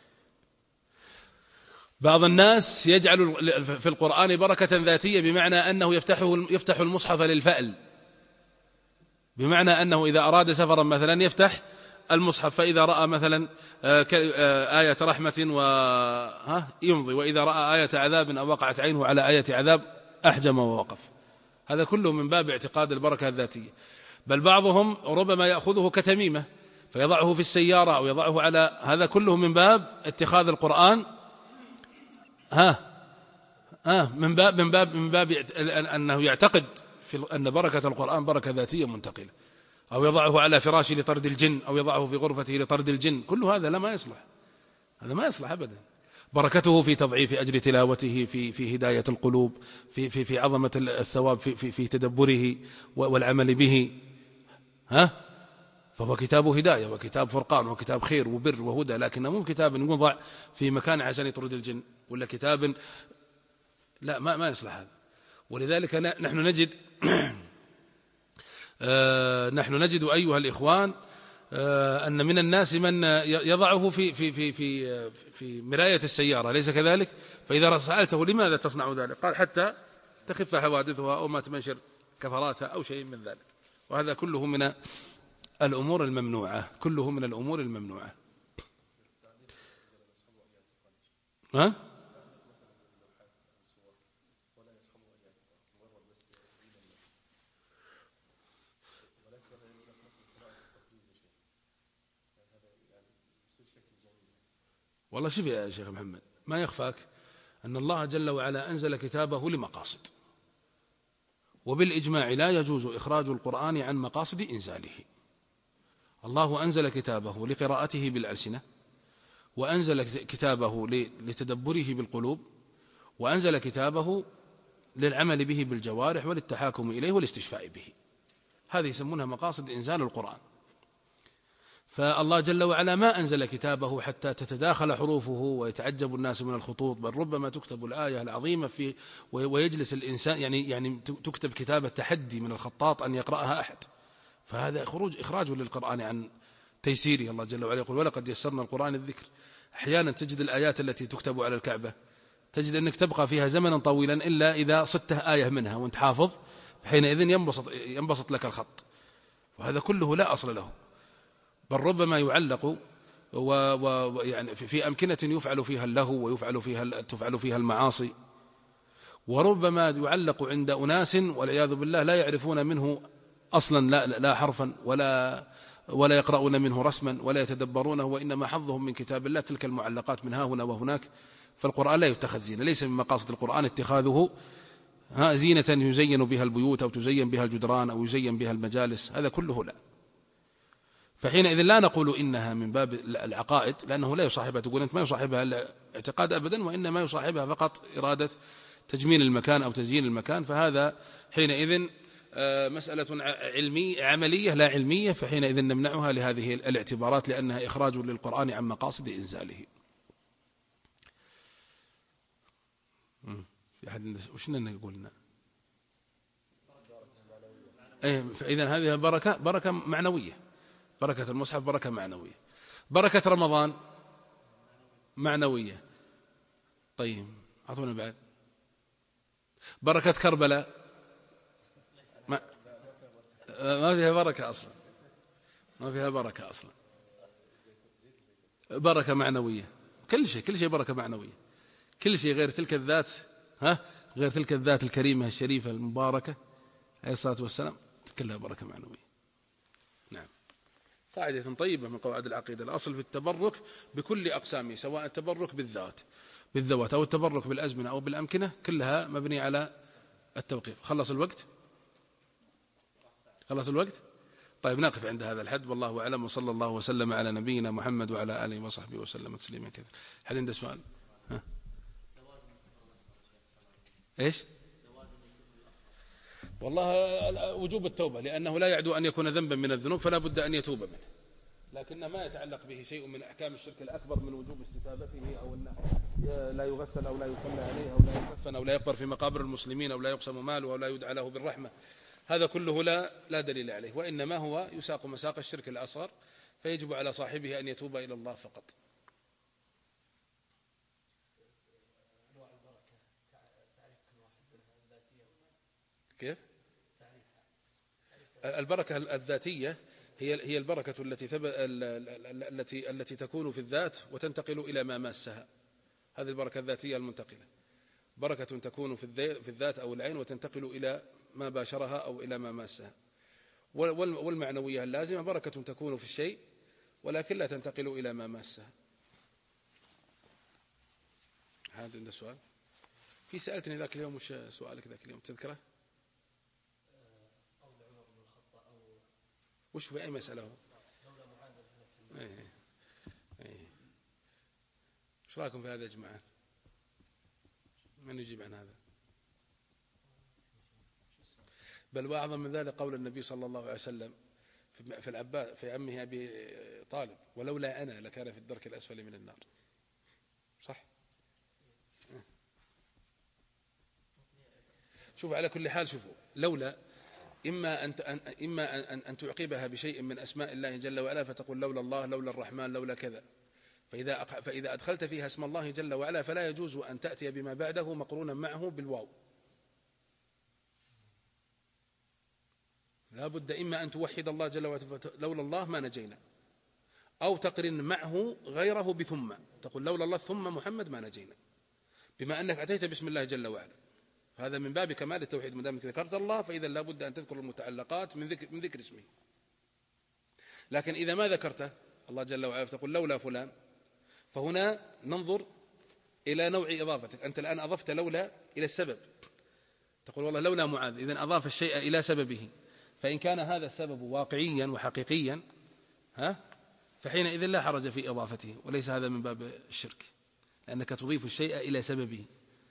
بعض الناس يجعل في القرآن بركة ذاتية، بمعنى أنه يفتحه يفتح المصحف للفأل، بمعنى أنه إذا أراد سفرا مثلا يفتح المصحف، فإذا رأى مثلا آية رحمة ويمضي، وإذا رأى آية عذاب أو وقعت عينه على آية عذاب أحجم ووقف. هذا كله من باب اعتقاد البركة الذاتية. بل بعضهم ربما يأخذه كتميمة فيضعه في السيارة أو يضعه على، هذا كله من باب اتخاذ القرآن ها ها من باب من باب من باب أنه يعتقد في أن بركة القرآن بركة ذاتية منتقلة، أو يضعه على فراشه لطرد الجن، أو يضعه في غرفته لطرد الجن. كل هذا لا ما يصلح، هذا ما يصلح أبدا. بركته في تضعيف أجر تلاوته، في في هداية القلوب، في في في عظمة الثواب، في في في تدبره والعمل به. ها فهو كتاب هداية وكتاب فرقان وكتاب خير وبر وهدى، لكنه مو كتاب يوضع في مكان عشان يطرد الجن، ولا كتاب لا ما ما يصلح هذا. ولذلك نحن نجد آه نحن نجد أيها الإخوان آه أن من الناس من يضعه في في في في في مراية السيارة، ليس كذلك؟ فإذا سألته لماذا تصنع ذلك قال حتى تخف حوادثها أو ما تنشر كفراتها أو شيء من ذلك. وهذا كله من الأمور الممنوعة، كله من الأمور الممنوعة. ها؟ والله شوف يا شيخ محمد، ما يخفاك أن الله جل وعلا أنزل كتابه لمقاصد، وبالإجماع لا يجوز إخراج القرآن عن مقاصد إنزاله. الله أنزل كتابه لقراءته بالألسنة، وأنزل كتابه لتدبره بالقلوب، وأنزل كتابه للعمل به بالجوارح وللتحاكم إليه والاستشفاء به. هذه يسمونها مقاصد إنزال القرآن. فالله جل وعلا ما أنزل كتابه حتى تتداخل حروفه ويتعجب الناس من الخطوط، بل ربما تكتب الآية العظيمة في ويجلس الإنسان يعني يعني تكتب كتابة تحدي من الخطاط أن يقرأها أحد. فهذا خروج إخراج للقرآن عن تيسيره. الله جل وعلا يقول ولقد يسرنا القرآن الذكر. أحيانا تجد الآيات التي تكتب على الكعبة تجد أنك تبقى فيها زمنا طويلا إلا إذا صدته آية منها وانت حافظ، حينئذ ينبسط, ينبسط لك الخط. وهذا كله لا أصل له، بل ربما يعلق ويعني في أمكنة يفعل فيها اللهو ويفعل فيها تفعل فيها المعاصي، وربما يعلق عند أناس والعياذ بالله لا يعرفون منه أصلا لا, لا حرفا ولا ولا يقرؤون منه رسما ولا يتدبرونه، وإنما حظهم من كتاب الله تلك المعلقات من ها هنا وهناك. فالقرآن لا يتخذ زينة، ليس من مقاصد القرآن اتخاذه ها زينة يزين بها البيوت أو تزين بها الجدران أو يزين بها المجالس، هذا كله لا. فحينئذ لا نقول إنها من باب العقائد، لأنه لا يصاحبها، تقول أنت ما يصاحبها الاعتقاد أبدا، وإنما يصاحبها فقط إرادة تجميل المكان أو تزيين المكان. فهذا حينئذ مسألة علمية عملية لا علمية، فحينئذ نمنعها لهذه الاعتبارات لأنها إخراج للقرآن عن مقاصد إنزاله. في أحد وش نقولنا؟ إيه، فإذا هذه بركة بركة معنوية، بركة المصحف بركة معنوية. بركة رمضان معنوية. طيب أعطونا بعد. بركة كربلاء ما, ما فيها بركة أصلا، ما فيها بركة أصلا. بركة معنوية، كل شيء كل شيء بركة معنوية، كل شيء غير تلك الذات ها غير تلك الذات الكريمة الشريفة المباركة عليه الصلاة والسلام كلها بركة معنوية. نعم. قاعدة طيبة من قواعد العقيدة. الأصل في التبرك بكل أقسامه، سواء التبرك بالذات بالذوات أو التبرك بالأزمنة أو بالأمكنة، كلها مبني على التوقيف. خلص الوقت. خلص الوقت. طيب نقف عند هذا الحد، والله أعلم، وصلى الله وسلم على نبينا محمد وعلى آله وصحبه وسلم تسليما كثيرا. هل عنده سؤال؟ ها؟ إيش؟ والله وجوب التوبة، لأنه لا يعدو أن يكون ذنبا من الذنوب فلا بد أن يتوب منه، لكن ما يتعلق به شيء من أحكام الشرك الأكبر من وجوب استتابته أو أنه لا يغسل أو لا يصلى عليه أو لا يكفن أو لا يقبر في مقابر المسلمين أو لا يقسم ماله أو لا يدعى له بالرحمة، هذا كله لا لا دليل عليه، وإنما هو يساق مساق الشرك الأصغر، فيجب على صاحبه أن يتوب إلى الله فقط. كيف؟ البركة الذاتية هي هي البركة التي التي التي تكون في الذات وتنتقل إلى ما ماسها، هذه البركة الذاتية المنتقلة، بركة تكون في الذات أو العين وتنتقل إلى ما باشرها أو إلى ما ماسها. والمعنوية اللازمة بركة تكون في الشيء ولكن لا تنتقل إلى ما ماسها. هذا عنده سؤال؟ في سألتني ذاك اليوم، وش سؤالك ذاك اليوم تذكره؟ وش في أي مسألة هو؟ ايه ايه ايش رايكم في هذا يا جماعة؟ من يجيب عن هذا؟ بل وأعظم من ذلك قول النبي صلى الله عليه وسلم في العباس في عمه أبي طالب: ولولا أنا لكان في الدرك الأسفل من النار. صح؟ شوفوا على كل حال، شوفوا لولا إما أن إما أن أن تعقبها بشيء من أسماء الله جل وعلا فتقول لولا الله، لولا الرحمن، لولا كذا، فإذا فإذا أدخلت فيها اسم الله جل وعلا فلا يجوز أن تأتي بما بعده مقرونا معه بالواو، لا بد إما أن توحد الله جل وعلا لولا الله ما نجينا، أو تقرن معه غيره بثم، تقول لولا الله ثم محمد ما نجينا، بما أنك أتيت باسم الله جل وعلا، هذا من باب كمال التوحيد، ما دامك ذكرت الله فإذا لا بد أن تذكر المتعلقات من ذكر من ذكر اسمه. لكن إذا ما ذكرته الله جل وعلا فتقول لولا فلان، فهنا ننظر إلى نوع إضافتك. أنت الآن أضفت لولا إلى السبب، تقول والله لولا معاذ، إذن أضاف الشيء إلى سببه، فإن كان هذا السبب واقعيا وحقيقيا ها فحينئذ لا حرج في إضافته، وليس هذا من باب الشرك، لأنك تضيف الشيء إلى سببه.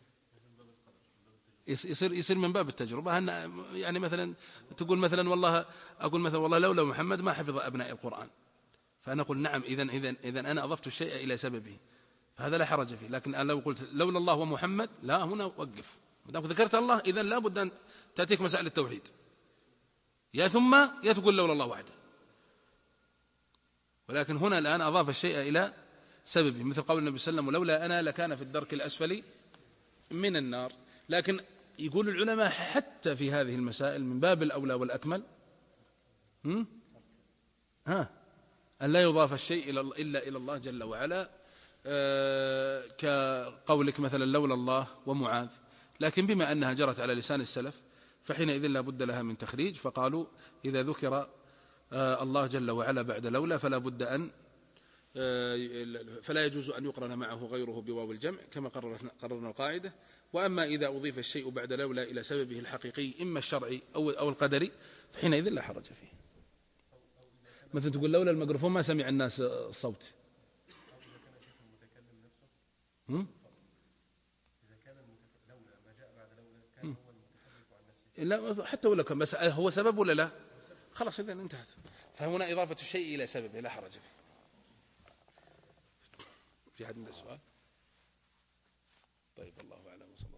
يصير يصير من باب التجربة، أن يعني مثلا تقول مثلا والله أقول مثلا والله لولا محمد ما حفظ أبناء القرآن، فأنا أقول نعم إذن إذن إذن أنا أضفت الشيء إلى سببه، فهذا لا حرج فيه. لكن أنا لو قلت لولا الله ومحمد، لا، هنا وقف، ما دام ذكرت الله إذن لا بد أن تأتيك مسائل التوحيد، يا ثم يا تقول لولا الله وحده. ولكن هنا الآن أضاف الشيء إلى سببه، مثل قول النبي صلى الله عليه وسلم ولولا أنا لكان في الدرك الأسفل من النار. لكن يقول العلماء حتى في هذه المسائل من باب الأولى والأكمل ها أن لا يضاف الشيء إلا إلى الله جل وعلا، آه كقولك مثلا لولا الله ومعاذ، لكن بما أنها جرت على لسان السلف فحينئذ لا بد لها من تخريج، فقالوا إذا ذكر آه الله جل وعلا بعد لولا فلا بد أن آه فلا يجوز أن يقرن معه غيره بواو الجمع كما قررنا القاعدة. وأما إذا أضيف الشيء بعد لولا إلى سببه الحقيقي إما الشرعي أو أو القدري فحينئذ لا حرج فيه. مثل تقول لولا الميكروفون ما سمع الناس الصوت. هم؟ لا حتى ولا كان، بس هو سبب ولا لا؟ خلاص إذا انتهت. فهنا إضافة الشيء إلى سببه لا حرج فيه. في حد من السؤال؟ طيب الله أعلم.